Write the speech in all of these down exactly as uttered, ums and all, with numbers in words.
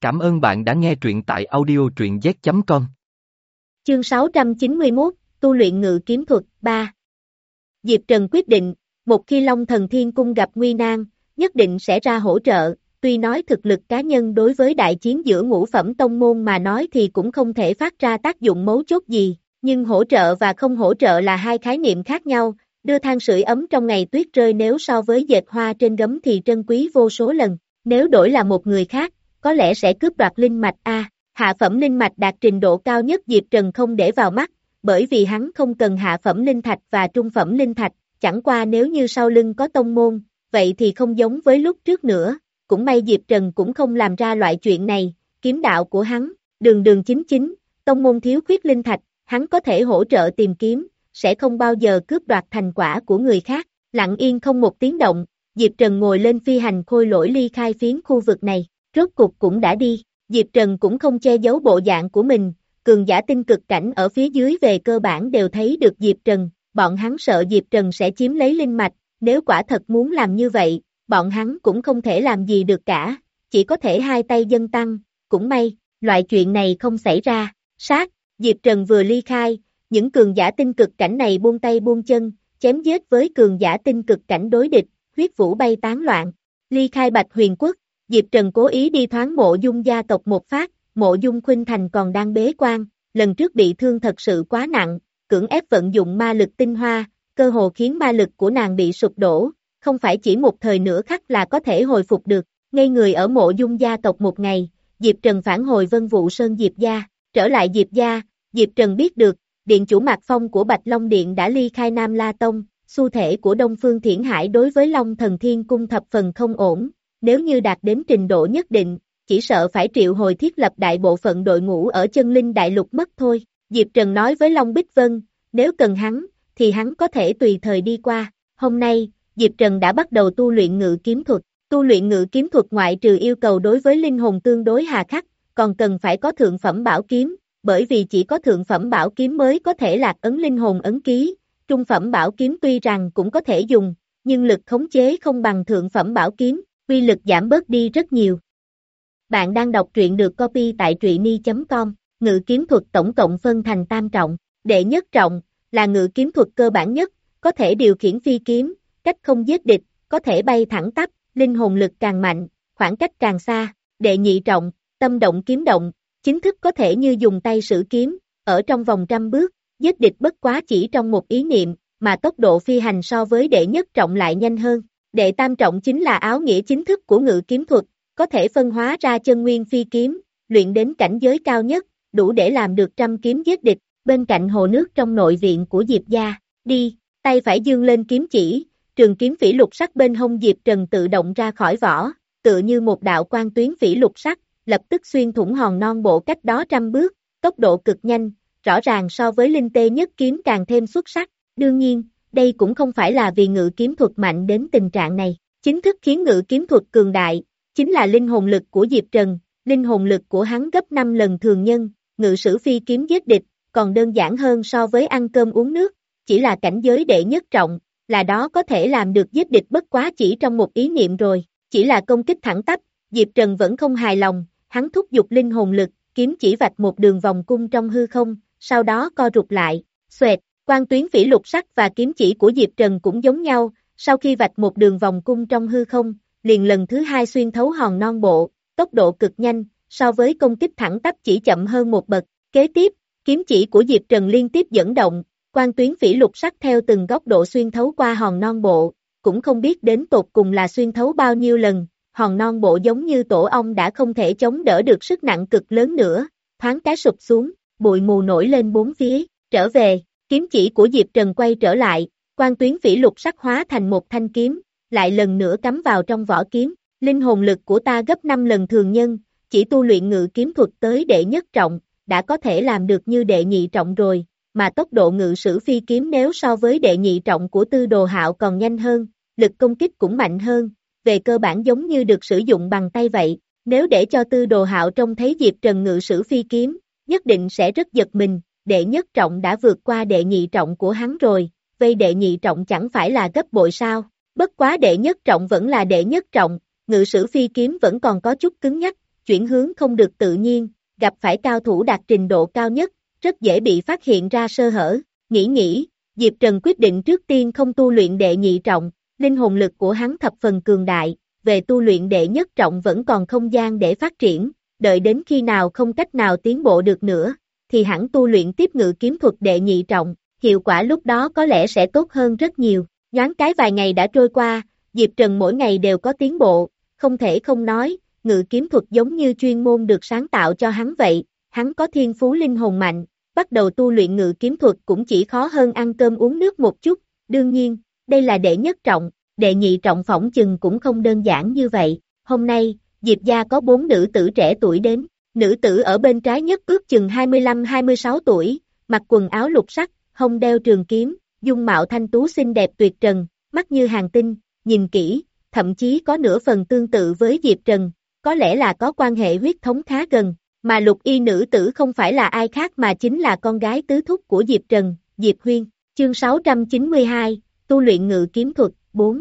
Cảm ơn bạn đã nghe truyện tại audio truyện z chấm com. Chương sáu trăm chín mươi mốt, Tu luyện ngự kiếm thuật, ba. Diệp Trần quyết định, một khi Long Thần Thiên Cung gặp nguy nan, nhất định sẽ ra hỗ trợ, tuy nói thực lực cá nhân đối với đại chiến giữa ngũ phẩm tông môn mà nói thì cũng không thể phát ra tác dụng mấu chốt gì, nhưng hỗ trợ và không hỗ trợ là hai khái niệm khác nhau, đưa than sưởi ấm trong ngày tuyết rơi nếu so với dệt hoa trên gấm thì trân quý vô số lần, nếu đổi là một người khác, có lẽ sẽ cướp đoạt linh mạch A. Hạ phẩm linh mạch đạt trình độ cao nhất Diệp Trần không để vào mắt, bởi vì hắn không cần hạ phẩm linh thạch và trung phẩm linh thạch, chẳng qua nếu như sau lưng có tông môn, vậy thì không giống với lúc trước nữa, cũng may Diệp Trần cũng không làm ra loại chuyện này, kiếm đạo của hắn, đường đường chính chính, tông môn thiếu khuyết linh thạch, hắn có thể hỗ trợ tìm kiếm, sẽ không bao giờ cướp đoạt thành quả của người khác, lặng yên không một tiếng động, Diệp Trần ngồi lên phi hành khôi lỗi ly khai phiến khu vực này, rốt cục cũng đã đi. Diệp Trần cũng không che giấu bộ dạng của mình, cường giả tinh cực cảnh ở phía dưới về cơ bản đều thấy được Diệp Trần, bọn hắn sợ Diệp Trần sẽ chiếm lấy linh mạch, nếu quả thật muốn làm như vậy, bọn hắn cũng không thể làm gì được cả, chỉ có thể hai tay dâng tăng, cũng may, loại chuyện này không xảy ra, sát, Diệp Trần vừa ly khai, những cường giả tinh cực cảnh này buông tay buông chân, chém giết với cường giả tinh cực cảnh đối địch, huyết vũ bay tán loạn, ly khai Bạch Huyền Quốc. Diệp Trần cố ý đi thoáng Mộ Dung gia tộc một phát, Mộ Dung Khuynh Thành còn đang bế quan, lần trước bị thương thật sự quá nặng, cưỡng ép vận dụng ma lực tinh hoa, cơ hồ khiến ma lực của nàng bị sụp đổ, không phải chỉ một thời nửa khắc là có thể hồi phục được, ngây người ở Mộ Dung gia tộc một ngày, Diệp Trần phản hồi Vân Vũ Sơn Diệp gia, trở lại Diệp gia, Diệp Trần biết được, điện chủ Mạc Phong của Bạch Long Điện đã ly khai Nam La Tông, xu thể của Đông Phương Thiển Hải đối với Long Thần Thiên Cung thập phần không ổn. Nếu như đạt đến trình độ nhất định, chỉ sợ phải triệu hồi thiết lập đại bộ phận đội ngũ ở chân linh đại lục mất thôi. Diệp Trần nói với Long Bích Vân, nếu cần hắn, thì hắn có thể tùy thời đi qua. Hôm nay, Diệp Trần đã bắt đầu tu luyện ngự kiếm thuật. Tu luyện ngự kiếm thuật ngoại trừ yêu cầu đối với linh hồn tương đối hà khắc, còn cần phải có thượng phẩm bảo kiếm, bởi vì chỉ có thượng phẩm bảo kiếm mới có thể lạc ấn linh hồn ấn ký. Trung phẩm bảo kiếm tuy rằng cũng có thể dùng, nhưng lực khống chế không bằng thượng phẩm bảo kiếm. Uy lực giảm bớt đi rất nhiều. Bạn đang đọc truyện được copy tại truyện chấm com, ngự kiếm thuật tổng cộng phân thành tam trọng, đệ nhất trọng, là ngự kiếm thuật cơ bản nhất, có thể điều khiển phi kiếm, cách không giết địch, có thể bay thẳng tắp, linh hồn lực càng mạnh, khoảng cách càng xa, đệ nhị trọng, tâm động kiếm động, chính thức có thể như dùng tay sử kiếm, ở trong vòng trăm bước, giết địch bất quá chỉ trong một ý niệm, mà tốc độ phi hành so với đệ nhất trọng lại nhanh hơn. Đệ tam trọng chính là áo nghĩa chính thức của ngự kiếm thuật, có thể phân hóa ra chân nguyên phi kiếm, luyện đến cảnh giới cao nhất, đủ để làm được trăm kiếm giết địch, bên cạnh hồ nước trong nội viện của Diệp gia, đi, tay phải dương lên kiếm chỉ, trường kiếm phỉ lục sắc bên hông Diệp Trần tự động ra khỏi vỏ, tựa như một đạo quang tuyến phỉ lục sắc, lập tức xuyên thủng hòn non bộ cách đó trăm bước, tốc độ cực nhanh, rõ ràng so với linh tê nhất kiếm càng thêm xuất sắc, đương nhiên. Đây cũng không phải là vì ngự kiếm thuật mạnh đến tình trạng này, chính thức khiến ngự kiếm thuật cường đại, chính là linh hồn lực của Diệp Trần, linh hồn lực của hắn gấp năm lần thường nhân, ngự sử phi kiếm giết địch, còn đơn giản hơn so với ăn cơm uống nước, chỉ là cảnh giới đệ nhất trọng, là đó có thể làm được giết địch bất quá chỉ trong một ý niệm rồi, chỉ là công kích thẳng tắp, Diệp Trần vẫn không hài lòng, hắn thúc giục linh hồn lực, kiếm chỉ vạch một đường vòng cung trong hư không, sau đó co rụt lại, xoẹt. Quang tuyến phỉ lục sắc và kiếm chỉ của Diệp Trần cũng giống nhau, sau khi vạch một đường vòng cung trong hư không, liền lần thứ hai xuyên thấu hòn non bộ, tốc độ cực nhanh, so với công kích thẳng tắp chỉ chậm hơn một bậc. Kế tiếp, kiếm chỉ của Diệp Trần liên tiếp dẫn động, quang tuyến phỉ lục sắc theo từng góc độ xuyên thấu qua hòn non bộ, cũng không biết đến tột cùng là xuyên thấu bao nhiêu lần, hòn non bộ giống như tổ ong đã không thể chống đỡ được sức nặng cực lớn nữa, thoáng cái sụp xuống, bụi mù nổi lên bốn phía, trở về. Kiếm chỉ của Diệp Trần quay trở lại, quang tuyến phỉ lục sắc hóa thành một thanh kiếm, lại lần nữa cắm vào trong vỏ kiếm, linh hồn lực của ta gấp năm lần thường nhân, chỉ tu luyện ngự kiếm thuật tới đệ nhất trọng, đã có thể làm được như đệ nhị trọng rồi, mà tốc độ ngự sử phi kiếm nếu so với đệ nhị trọng của Tư Đồ Hạo còn nhanh hơn, lực công kích cũng mạnh hơn, về cơ bản giống như được sử dụng bằng tay vậy, nếu để cho Tư Đồ Hạo trông thấy Diệp Trần ngự sử phi kiếm, nhất định sẽ rất giật mình. Đệ nhất trọng đã vượt qua đệ nhị trọng của hắn rồi, vây đệ nhị trọng chẳng phải là gấp bội sao, bất quá đệ nhất trọng vẫn là đệ nhất trọng, ngự sử phi kiếm vẫn còn có chút cứng nhắc, chuyển hướng không được tự nhiên, gặp phải cao thủ đạt trình độ cao nhất, rất dễ bị phát hiện ra sơ hở. Nghĩ nghĩ, Diệp Trần quyết định trước tiên không tu luyện đệ nhị trọng, linh hồn lực của hắn thập phần cường đại, về tu luyện đệ nhất trọng vẫn còn không gian để phát triển, đợi đến khi nào không cách nào tiến bộ được nữa, thì hẳn tu luyện tiếp ngự kiếm thuật đệ nhị trọng, hiệu quả lúc đó có lẽ sẽ tốt hơn rất nhiều. Nhoáng cái vài ngày đã trôi qua, Diệp Trần mỗi ngày đều có tiến bộ, không thể không nói, ngự kiếm thuật giống như chuyên môn được sáng tạo cho hắn vậy, hắn có thiên phú linh hồn mạnh, bắt đầu tu luyện ngự kiếm thuật cũng chỉ khó hơn ăn cơm uống nước một chút, đương nhiên, đây là đệ nhất trọng, đệ nhị trọng phỏng chừng cũng không đơn giản như vậy. Hôm nay, Diệp gia có bốn nữ tử trẻ tuổi đến, nữ tử ở bên trái nhất ước chừng hai mươi lăm hai mươi sáu tuổi, mặc quần áo lục sắc, hông đeo trường kiếm, dung mạo thanh tú xinh đẹp tuyệt trần, mắt như hàng tinh, nhìn kỹ, thậm chí có nửa phần tương tự với Diệp Trần, có lẽ là có quan hệ huyết thống khá gần, mà lục y nữ tử không phải là ai khác mà chính là con gái tứ thúc của Diệp Trần, Diệp Huyên. Chương sáu trăm chín mươi hai, tu luyện ngự kiếm thuật, bốn.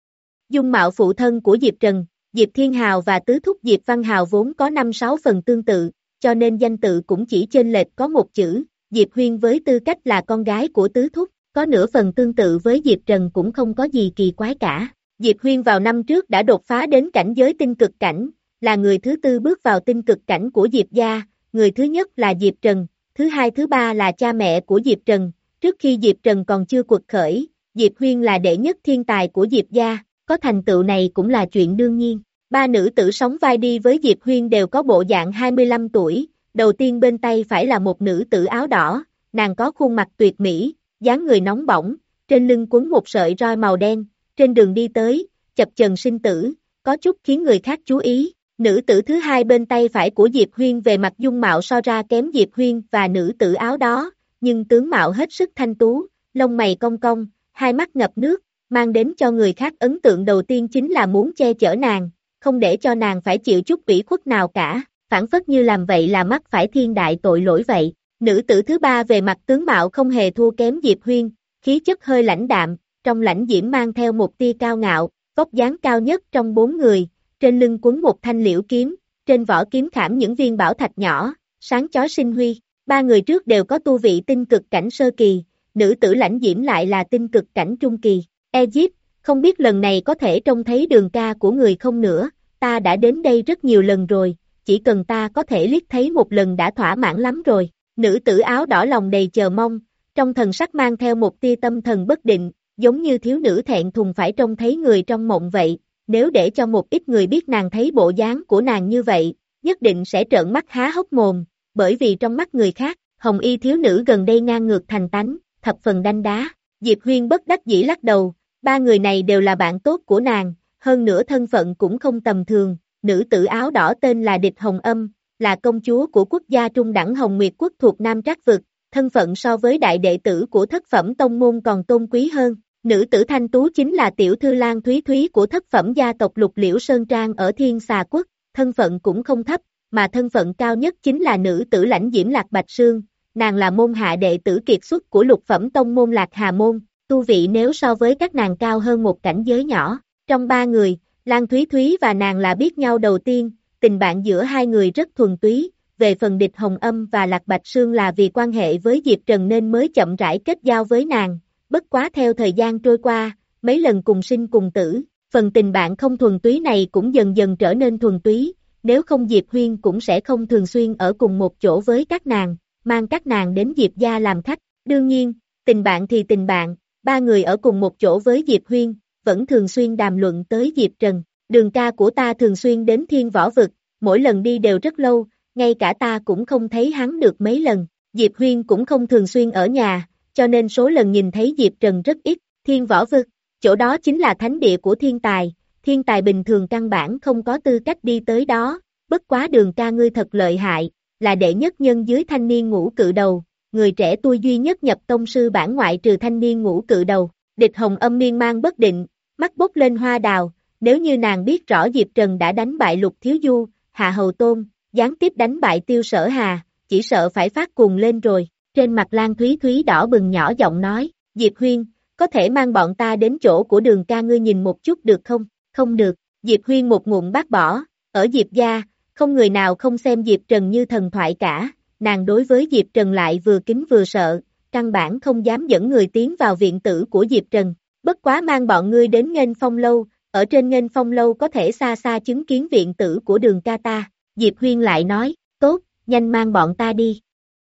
Dung mạo phụ thân của Diệp Trần, Diệp Thiên Hào và tứ thúc Diệp Văn Hào vốn có năm sáu phần tương tự, cho nên danh tự cũng chỉ chênh lệch có một chữ, Diệp Huyên với tư cách là con gái của tứ thúc, có nửa phần tương tự với Diệp Trần cũng không có gì kỳ quái cả. Diệp Huyên vào năm trước đã đột phá đến cảnh giới tinh cực cảnh, là người thứ tư bước vào tinh cực cảnh của Diệp gia, người thứ nhất là Diệp Trần, thứ hai thứ ba là cha mẹ của Diệp Trần, trước khi Diệp Trần còn chưa quật khởi, Diệp Huyên là đệ nhất thiên tài của Diệp gia, có thành tựu này cũng là chuyện đương nhiên. Ba nữ tử sóng vai đi với Diệp Huyên đều có bộ dạng hai mươi lăm tuổi, đầu tiên bên tay phải là một nữ tử áo đỏ, nàng có khuôn mặt tuyệt mỹ, dáng người nóng bỏng, trên lưng quấn một sợi roi màu đen, trên đường đi tới, chập chờn sinh tử, có chút khiến người khác chú ý. Nữ tử thứ hai bên tay phải của Diệp Huyên về mặt dung mạo so ra kém Diệp Huyên và nữ tử áo đó, nhưng tướng mạo hết sức thanh tú, lông mày cong cong, hai mắt ngập nước, mang đến cho người khác ấn tượng đầu tiên chính là muốn che chở nàng, không để cho nàng phải chịu chút ủy khuất nào cả, phản phất như làm vậy là mắc phải thiên đại tội lỗi vậy. Nữ tử thứ ba về mặt tướng mạo không hề thua kém Diệp Huyên, khí chất hơi lãnh đạm, trong lãnh diễm mang theo một tia cao ngạo, vóc dáng cao nhất trong bốn người, trên lưng quấn một thanh liễu kiếm, trên vỏ kiếm khảm những viên bảo thạch nhỏ, sáng chói sinh huy. Ba người trước đều có tu vị tinh cực cảnh sơ kỳ, nữ tử lãnh diễm lại là tinh cực cảnh trung kỳ. Egypt, không biết lần này có thể trông thấy đường ca của người không nữa, ta đã đến đây rất nhiều lần rồi, chỉ cần ta có thể liếc thấy một lần đã thỏa mãn lắm rồi. Nữ tử áo đỏ lòng đầy chờ mong, trong thần sắc mang theo một tia tâm thần bất định, giống như thiếu nữ thẹn thùng phải trông thấy người trong mộng vậy. Nếu để cho một ít người biết nàng thấy bộ dáng của nàng như vậy, nhất định sẽ trợn mắt há hốc mồm, bởi vì trong mắt người khác, hồng y thiếu nữ gần đây ngang ngược thành tánh, thập phần đanh đá. Diệp Huyên bất đắc dĩ lắc đầu, ba người này đều là bạn tốt của nàng, hơn nữa thân phận cũng không tầm thường. Nữ tử áo đỏ tên là Địch Hồng Âm, là công chúa của quốc gia trung đẳng Hồng Nguyệt quốc thuộc Nam Trác Vực, thân phận so với đại đệ tử của thất phẩm tông môn còn tôn quý hơn. Nữ tử thanh tú chính là tiểu thư Lan Thúy Thúy của thất phẩm gia tộc Lục Liễu Sơn Trang ở Thiên Xà Quốc, thân phận cũng không thấp, mà thân phận cao nhất chính là nữ tử lãnh diễm Lạc Bạch Sương, nàng là môn hạ đệ tử kiệt xuất của lục phẩm tông môn Lạc Hà Môn, tu vị nếu so với các nàng cao hơn một cảnh giới nhỏ. Trong ba người, Lan Thúy Thúy và nàng là biết nhau đầu tiên, tình bạn giữa hai người rất thuần túy, về phần Địch Hồng Âm và Lạc Bạch Sương là vì quan hệ với Diệp Trần nên mới chậm rãi kết giao với nàng. Bất quá theo thời gian trôi qua, mấy lần cùng sinh cùng tử, phần tình bạn không thuần túy này cũng dần dần trở nên thuần túy, nếu không Diệp Huyên cũng sẽ không thường xuyên ở cùng một chỗ với các nàng, mang các nàng đến Diệp gia làm khách. Đương nhiên, tình bạn thì tình bạn, ba người ở cùng một chỗ với Diệp Huyên, vẫn thường xuyên đàm luận tới Diệp Trần. Đường ca của ta thường xuyên đến Thiên Võ Vực, mỗi lần đi đều rất lâu, ngay cả ta cũng không thấy hắn được mấy lần. Diệp Huyên cũng không thường xuyên ở nhà, cho nên số lần nhìn thấy Diệp Trần rất ít. Thiên Võ Vực, chỗ đó chính là thánh địa của thiên tài, thiên tài bình thường căn bản không có tư cách đi tới đó, bất quá đường ca ngươi thật lợi hại, là đệ nhất nhân dưới thanh niên ngũ cự đầu, người trẻ tuổi duy nhất nhập tông sư bản ngoại trừ thanh niên ngũ cự đầu. Địch Hồng Âm miên man bất định, mắt bốc lên hoa đào, nếu như nàng biết rõ Diệp Trần đã đánh bại Lục Thiếu Du, Hạ Hầu Tôn, gián tiếp đánh bại Tiêu Sở Hà, chỉ sợ phải phát cuồng lên rồi. Trên mặt Lan Thúy Thúy đỏ bừng nhỏ giọng nói, Diệp Huyên, có thể mang bọn ta đến chỗ của đường ca ngươi nhìn một chút được không? Không được. Diệp Huyên một ngụm bác bỏ, ở Diệp gia, không người nào không xem Diệp Trần như thần thoại cả, nàng đối với Diệp Trần lại vừa kính vừa sợ, căn bản không dám dẫn người tiến vào viện tử của Diệp Trần, bất quá mang bọn ngươi đến Nghênh Phong Lâu, ở trên Nghênh Phong Lâu có thể xa xa chứng kiến viện tử của Đường ca ta, Diệp Huyên lại nói, tốt, nhanh mang bọn ta đi.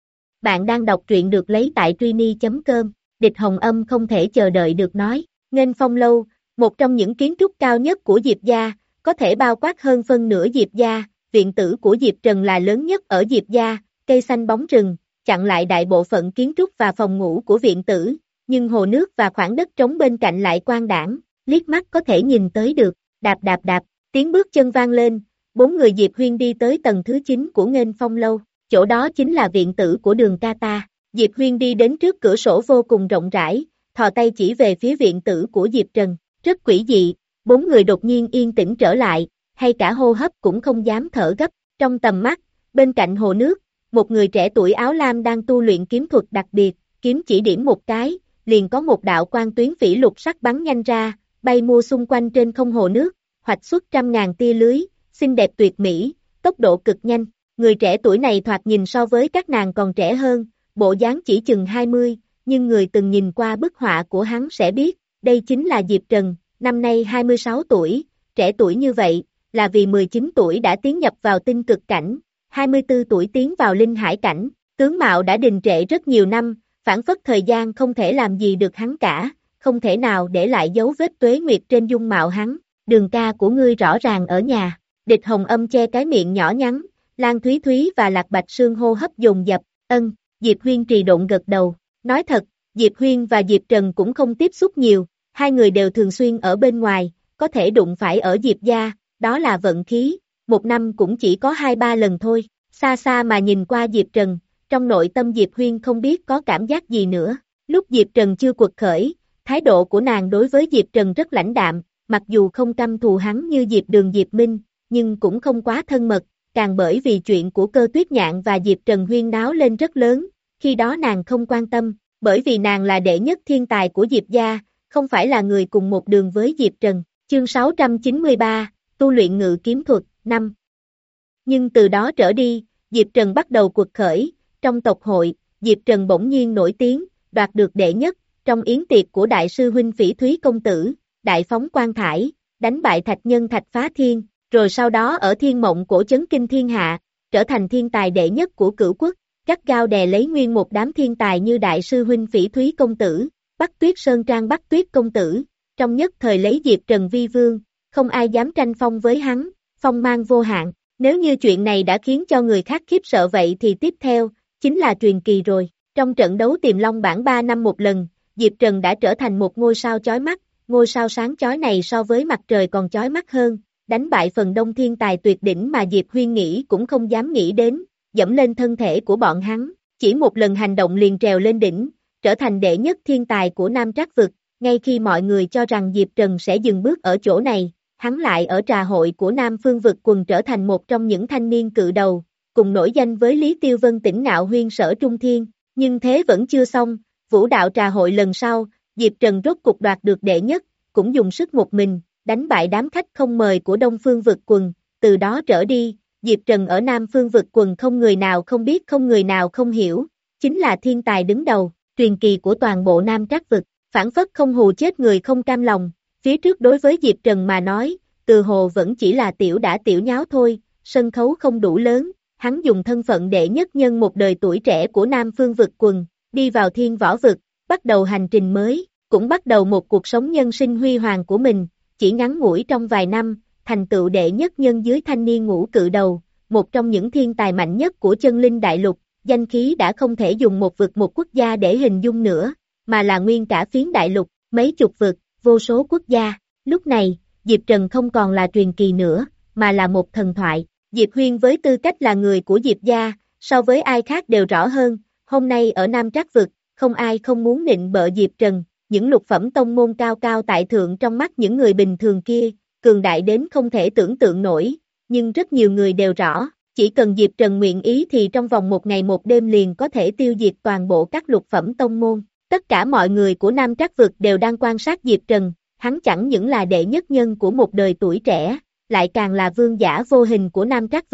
Bạn đang đọc truyện được lấy tại truy chấm com, Địch Hồng Âm không thể chờ đợi được nói, Nghênh Phong Lâu, một trong những kiến trúc cao nhất của Diệp gia, có thể bao quát hơn phân nửa Diệp gia, viện tử của Diệp Trần là lớn nhất ở Diệp gia, cây xanh bóng rừng, chặn lại đại bộ phận kiến trúc và phòng ngủ của viện tử, nhưng hồ nước và khoảng đất trống bên cạnh lại quang đãng, liếc mắt có thể nhìn tới được, đạp đạp đạp, tiếng bước chân vang lên, bốn người Diệp Huyên đi tới tầng thứ chín của Nghênh Phong Lâu, chỗ đó chính là viện tử của Đường ca ta, Diệp Huyên đi đến trước cửa sổ vô cùng rộng rãi, thò tay chỉ về phía viện tử của Diệp Trần, rất quỷ dị, bốn người đột nhiên yên tĩnh trở lại, hay cả hô hấp cũng không dám thở gấp, trong tầm mắt, bên cạnh hồ nước, một người trẻ tuổi áo lam đang tu luyện kiếm thuật đặc biệt, kiếm chỉ điểm một cái, liền có một đạo quang tuyến phỉ lục sắc bắn nhanh ra, bay mua xung quanh trên không hồ nước, hoạch xuất trăm ngàn tia lưới, xinh đẹp tuyệt mỹ, tốc độ cực nhanh, người trẻ tuổi này thoạt nhìn so với các nàng còn trẻ hơn, bộ dáng chỉ chừng hai mươi, nhưng người từng nhìn qua bức họa của hắn sẽ biết, đây chính là Diệp Trần, năm nay hai mươi sáu tuổi, trẻ tuổi như vậy, là vì mười chín tuổi đã tiến nhập vào tinh cực cảnh, hai mươi tư tuổi tiến vào linh hải cảnh, tướng mạo đã đình trệ rất nhiều năm, phản phất thời gian không thể làm gì được hắn cả, không thể nào để lại dấu vết tuế nguyệt trên dung mạo hắn, Đường ca của ngươi rõ ràng ở nhà, Địch Hồng Âm che cái miệng nhỏ nhắn, Lan Thúy Thúy và Lạc Bạch Sương hô hấp dồn dập, ân, Diệp Huyên trì độn gật đầu, nói thật, Diệp Huyên và Diệp Trần cũng không tiếp xúc nhiều, hai người đều thường xuyên ở bên ngoài, có thể đụng phải ở Diệp gia, đó là vận khí, một năm cũng chỉ có hai ba lần thôi, xa xa mà nhìn qua Diệp Trần, trong nội tâm Diệp Huyên không biết có cảm giác gì nữa, lúc Diệp Trần chưa quật khởi, thái độ của nàng đối với Diệp Trần rất lãnh đạm, mặc dù không căm thù hắn như Diệp Đường Diệp Minh, nhưng cũng không quá thân mật, càng bởi vì chuyện của Cơ Tuyết Nhạn và Diệp Trần huyên náo lên rất lớn, khi đó nàng không quan tâm, bởi vì nàng là đệ nhất thiên tài của Diệp gia, không phải là người cùng một đường với Diệp Trần, chương sáu trăm chín mươi ba, tu luyện ngự kiếm thuật, năm. Nhưng từ đó trở đi, Diệp Trần bắt đầu quật khởi, trong tộc hội, Diệp Trần bỗng nhiên nổi tiếng, đoạt được đệ nhất, trong yến tiệc của đại sư huynh Phỉ Thúy công tử, đại phóng quan thải, đánh bại thạch nhân Thạch Phá Thiên, rồi sau đó ở Thiên Mộng Cổ chấn kinh thiên hạ, trở thành thiên tài đệ nhất của cửu quốc, gắt gao đè lấy nguyên một đám thiên tài như đại sư huynh Phỉ Thúy công tử, Bắc Tuyết Sơn Trang Bắc Tuyết công tử, trong nhất thời lấy Diệp Trần vi vương, không ai dám tranh phong với hắn, phong mang vô hạn, nếu như chuyện này đã khiến cho người khác khiếp sợ vậy thì tiếp theo, chính là truyền kỳ rồi, trong trận đấu Tiềm Long bảng ba năm một lần, Diệp Trần đã trở thành một ngôi sao chói mắt, ngôi sao sáng chói này so với mặt trời còn chói mắt hơn, đánh bại phần đông thiên tài tuyệt đỉnh mà Diệp Huyên nghĩ cũng không dám nghĩ đến, dẫm lên thân thể của bọn hắn, chỉ một lần hành động liền trèo lên đỉnh, trở thành đệ nhất thiên tài của Nam Trác vực, ngay khi mọi người cho rằng Diệp Trần sẽ dừng bước ở chỗ này, hắn lại ở trà hội của Nam Phương vực quần trở thành một trong những thanh niên cự đầu, cùng nổi danh với Lý Tiêu Vân Tỉnh Ngạo Huyên Sở Trung Thiên, nhưng thế vẫn chưa xong, vũ đạo trà hội lần sau, Diệp Trần rốt cục đoạt được đệ nhất, cũng dùng sức một mình, đánh bại đám khách không mời của Đông Phương vực quần, từ đó trở đi, Diệp Trần ở Nam Phương vực quần không người nào không biết không người nào không hiểu, chính là thiên tài đứng đầu, truyền kỳ của toàn bộ Nam Trác vực, phản phất không hù chết người không cam lòng, phía trước đối với Diệp Trần mà nói, từ hồ vẫn chỉ là tiểu đã tiểu nháo thôi, sân khấu không đủ lớn, hắn dùng thân phận đệ nhất nhân một đời tuổi trẻ của Nam Phương vực quần, đi vào thiên võ vực, bắt đầu hành trình mới, cũng bắt đầu một cuộc sống nhân sinh huy hoàng của mình, chỉ ngắn ngủi trong vài năm, thành tựu đệ nhất nhân dưới thanh niên ngũ cự đầu, một trong những thiên tài mạnh nhất của chân linh đại lục, danh khí đã không thể dùng một vực một quốc gia để hình dung nữa, mà là nguyên cả phiến đại lục, mấy chục vực, vô số quốc gia. Lúc này, Diệp Trần không còn là truyền kỳ nữa, mà là một thần thoại. Diệp Huyên với tư cách là người của Diệp gia, so với ai khác đều rõ hơn, hôm nay ở Nam Trác vực, không ai không muốn nịnh bợ Diệp Trần, những lục phẩm tông môn cao cao tại thượng trong mắt những người bình thường kia, cường đại đến không thể tưởng tượng nổi, nhưng rất nhiều người đều rõ, chỉ cần Diệp Trần nguyện ý thì trong vòng một ngày một đêm liền có thể tiêu diệt toàn bộ các lục phẩm tông môn. Tất cả mọi người của Nam Trác vực đều đang quan sát Diệp Trần, hắn chẳng những là đệ nhất nhân của một đời tuổi trẻ, lại càng là vương giả vô hình của Nam Trác vực,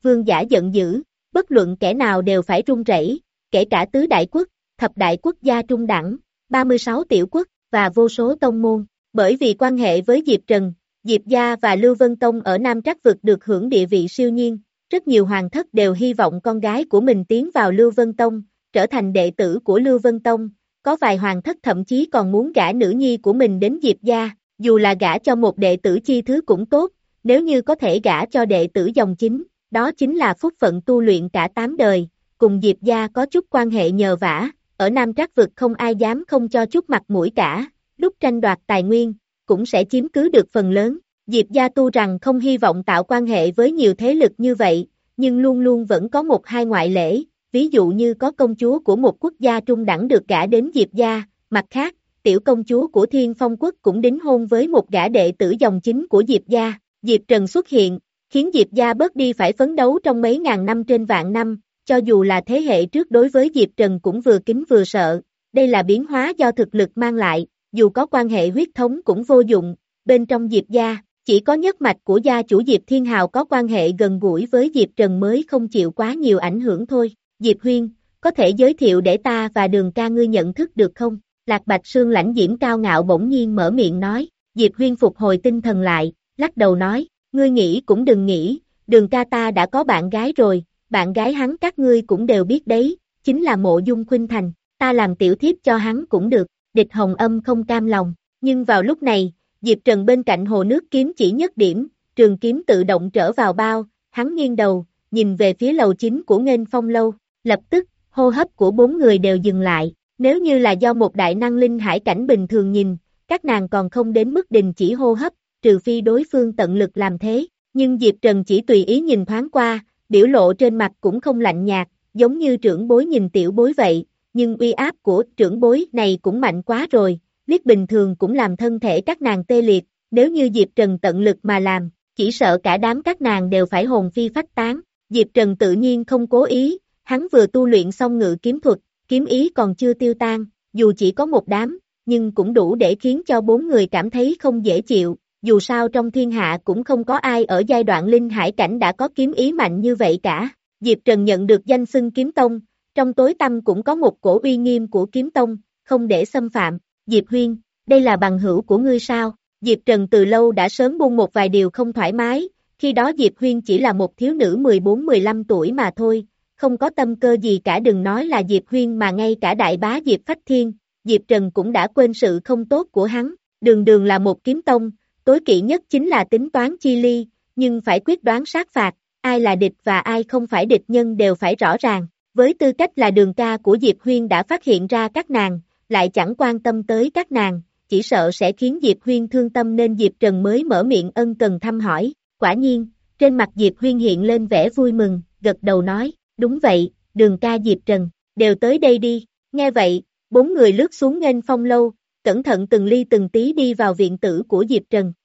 vương giả giận dữ, bất luận kẻ nào đều phải run rẩy, kể cả tứ đại quốc, thập đại quốc gia trung đẳng, ba mươi sáu tiểu quốc, và vô số tông môn. Bởi vì quan hệ với Diệp Trần, Diệp gia và Lưu Vân Tông ở Nam Trắc Vực được hưởng địa vị siêu nhiên, rất nhiều hoàng thất đều hy vọng con gái của mình tiến vào Lưu Vân Tông, trở thành đệ tử của Lưu Vân Tông, có vài hoàng thất thậm chí còn muốn gả nữ nhi của mình đến Diệp gia, dù là gả cho một đệ tử chi thứ cũng tốt, nếu như có thể gả cho đệ tử dòng chính, đó chính là phúc phận tu luyện cả tám đời, cùng Diệp gia có chút quan hệ nhờ vả, ở Nam Trắc Vực không ai dám không cho chút mặt mũi cả, lúc tranh đoạt tài nguyên, cũng sẽ chiếm cứ được phần lớn. Diệp gia tu rằng không hy vọng tạo quan hệ với nhiều thế lực như vậy, nhưng luôn luôn vẫn có một hai ngoại lễ, ví dụ như có công chúa của một quốc gia trung đẳng được gả đến Diệp gia, mặt khác, tiểu công chúa của Thiên Phong quốc cũng đính hôn với một gã đệ tử dòng chính của Diệp gia. Diệp Trần xuất hiện, khiến Diệp gia bớt đi phải phấn đấu trong mấy ngàn năm trên vạn năm, cho dù là thế hệ trước đối với Diệp Trần cũng vừa kính vừa sợ, đây là biến hóa do thực lực mang lại, dù có quan hệ huyết thống cũng vô dụng, bên trong Diệp gia, chỉ có nhất mạch của gia chủ Diệp Thiên Hào có quan hệ gần gũi với Diệp Trần mới không chịu quá nhiều ảnh hưởng thôi. Diệp Huyên, có thể giới thiệu để ta và Đường ca ngươi nhận thức được không? Lạc Bạch Sương lãnh diễm cao ngạo bỗng nhiên mở miệng nói, Diệp Huyên phục hồi tinh thần lại, lắc đầu nói, ngươi nghĩ cũng đừng nghĩ, Đường ca ta đã có bạn gái rồi, bạn gái hắn các ngươi cũng đều biết đấy, chính là Mộ Dung Khuynh Thành, ta làm tiểu thiếp cho hắn cũng được. Địch Hồng Âm không cam lòng, nhưng vào lúc này, Diệp Trần bên cạnh hồ nước kiếm chỉ nhất điểm, trường kiếm tự động trở vào bao, hắn nghiêng đầu, nhìn về phía lầu chính của Nghênh Phong lâu, lập tức, hô hấp của bốn người đều dừng lại, nếu như là do một đại năng linh hải cảnh bình thường nhìn, các nàng còn không đến mức đình chỉ hô hấp, trừ phi đối phương tận lực làm thế, nhưng Diệp Trần chỉ tùy ý nhìn thoáng qua, biểu lộ trên mặt cũng không lạnh nhạt, giống như trưởng bối nhìn tiểu bối vậy. Nhưng uy áp của trưởng bối này cũng mạnh quá rồi, liếc bình thường cũng làm thân thể các nàng tê liệt, nếu như Diệp Trần tận lực mà làm, chỉ sợ cả đám các nàng đều phải hồn phi phách tán. Diệp Trần tự nhiên không cố ý, hắn vừa tu luyện xong ngự kiếm thuật, kiếm ý còn chưa tiêu tan, dù chỉ có một đám, nhưng cũng đủ để khiến cho bốn người cảm thấy không dễ chịu, dù sao trong thiên hạ cũng không có ai ở giai đoạn linh hải cảnh đã có kiếm ý mạnh như vậy cả. Diệp Trần nhận được danh xưng kiếm tông, trong tối tăm cũng có một cổ uy nghiêm của kiếm tông, không để xâm phạm. Diệp Huyên, đây là bằng hữu của ngươi sao? Diệp Trần từ lâu đã sớm buông một vài điều không thoải mái, khi đó Diệp Huyên chỉ là một thiếu nữ mười bốn mười lăm tuổi mà thôi, không có tâm cơ gì cả, đừng nói là Diệp Huyên mà ngay cả đại bá Diệp Phách Thiên, Diệp Trần cũng đã quên sự không tốt của hắn, đường đường là một kiếm tông, tối kỵ nhất chính là tính toán chi ly, nhưng phải quyết đoán sát phạt, ai là địch và ai không phải địch nhân đều phải rõ ràng. Với tư cách là Đường ca của Diệp Huyên đã phát hiện ra các nàng, lại chẳng quan tâm tới các nàng, chỉ sợ sẽ khiến Diệp Huyên thương tâm nên Diệp Trần mới mở miệng ân cần thăm hỏi. Quả nhiên, trên mặt Diệp Huyên hiện lên vẻ vui mừng, gật đầu nói, đúng vậy, Đường ca Diệp Trần, đều tới đây đi. Nghe vậy, bốn người lướt xuống Nghênh Phong lâu, cẩn thận từng ly từng tí đi vào viện tử của Diệp Trần.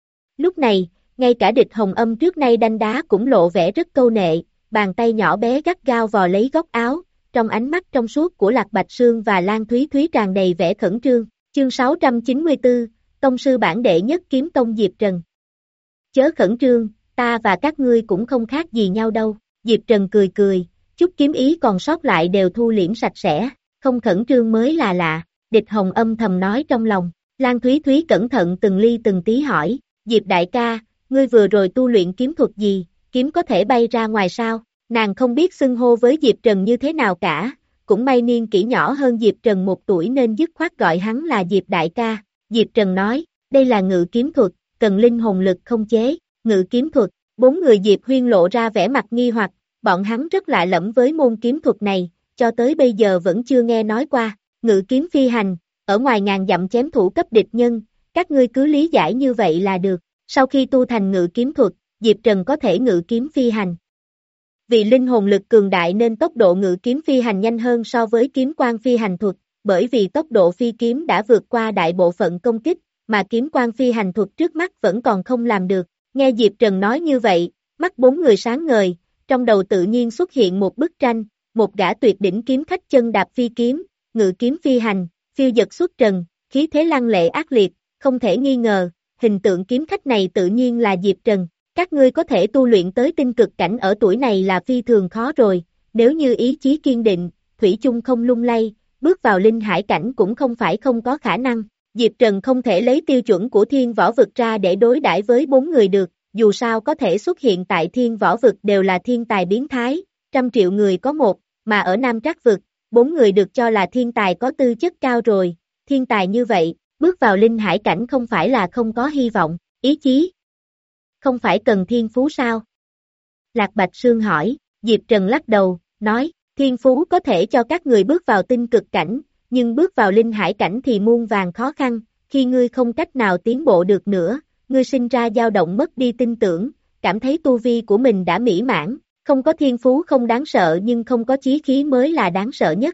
Lúc này, ngay cả Địch Hồng Âm trước nay đanh đá cũng lộ vẻ rất câu nệ, bàn tay nhỏ bé gắt gao vò lấy góc áo, trong ánh mắt trong suốt của Lạc Bạch Sương và Lan Thúy Thúy tràn đầy vẻ khẩn trương. Chương sáu trăm chín mươi tư, Tông sư bản đệ nhất kiếm tông Diệp Trần. Chớ khẩn trương, ta và các ngươi cũng không khác gì nhau đâu. Diệp Trần cười cười, chút kiếm ý còn sót lại đều thu liễm sạch sẽ, không khẩn trương mới là lạ. Địch Hồng âm thầm nói trong lòng. Lan Thúy Thúy cẩn thận từng ly từng tí hỏi, Diệp đại ca, ngươi vừa rồi tu luyện kiếm thuật gì, kiếm có thể bay ra ngoài sao? Nàng không biết xưng hô với Diệp Trần như thế nào cả, cũng may niên kỷ nhỏ hơn Diệp Trần một tuổi nên dứt khoát gọi hắn là Diệp đại ca. Diệp Trần nói, đây là ngự kiếm thuật, cần linh hồn lực không chế, ngự kiếm thuật. Bốn người Diệp Huyên lộ ra vẻ mặt nghi hoặc, bọn hắn rất lạ lẫm với môn kiếm thuật này, cho tới bây giờ vẫn chưa nghe nói qua. Ngự kiếm phi hành, ở ngoài ngàn dặm chém thủ cấp địch nhân, các ngươi cứ lý giải như vậy là được. Sau khi tu thành ngự kiếm thuật, Diệp Trần có thể ngự kiếm phi hành. Vì linh hồn lực cường đại nên tốc độ ngự kiếm phi hành nhanh hơn so với kiếm quang phi hành thuật, bởi vì tốc độ phi kiếm đã vượt qua đại bộ phận công kích, mà kiếm quang phi hành thuật trước mắt vẫn còn không làm được. Nghe Diệp Trần nói như vậy, mắt bốn người sáng ngời, trong đầu tự nhiên xuất hiện một bức tranh, một gã tuyệt đỉnh kiếm khách chân đạp phi kiếm, ngự kiếm phi hành, phiêu dật xuất trần, khí thế lăng lệ ác liệt, không thể nghi ngờ, hình tượng kiếm khách này tự nhiên là Diệp Trần. Các ngươi có thể tu luyện tới tinh cực cảnh ở tuổi này là phi thường khó rồi, nếu như ý chí kiên định, thủy chung không lung lay, bước vào linh hải cảnh cũng không phải không có khả năng. Diệp Trần không thể lấy tiêu chuẩn của thiên võ vực ra để đối đãi với bốn người được, dù sao có thể xuất hiện tại thiên võ vực đều là thiên tài biến thái, trăm triệu người có một, mà ở Nam Trác vực, bốn người được cho là thiên tài có tư chất cao rồi, thiên tài như vậy, bước vào linh hải cảnh không phải là không có hy vọng, ý chí. Không phải cần thiên phú sao? Lạc Bạch Sương hỏi, Diệp Trần lắc đầu, nói, thiên phú có thể cho các người bước vào tinh cực cảnh, nhưng bước vào linh hải cảnh thì muôn vàn khó khăn, khi ngươi không cách nào tiến bộ được nữa, ngươi sinh ra dao động mất đi tin tưởng, cảm thấy tu vi của mình đã mỹ mãn, không có thiên phú không đáng sợ nhưng không có chí khí mới là đáng sợ nhất.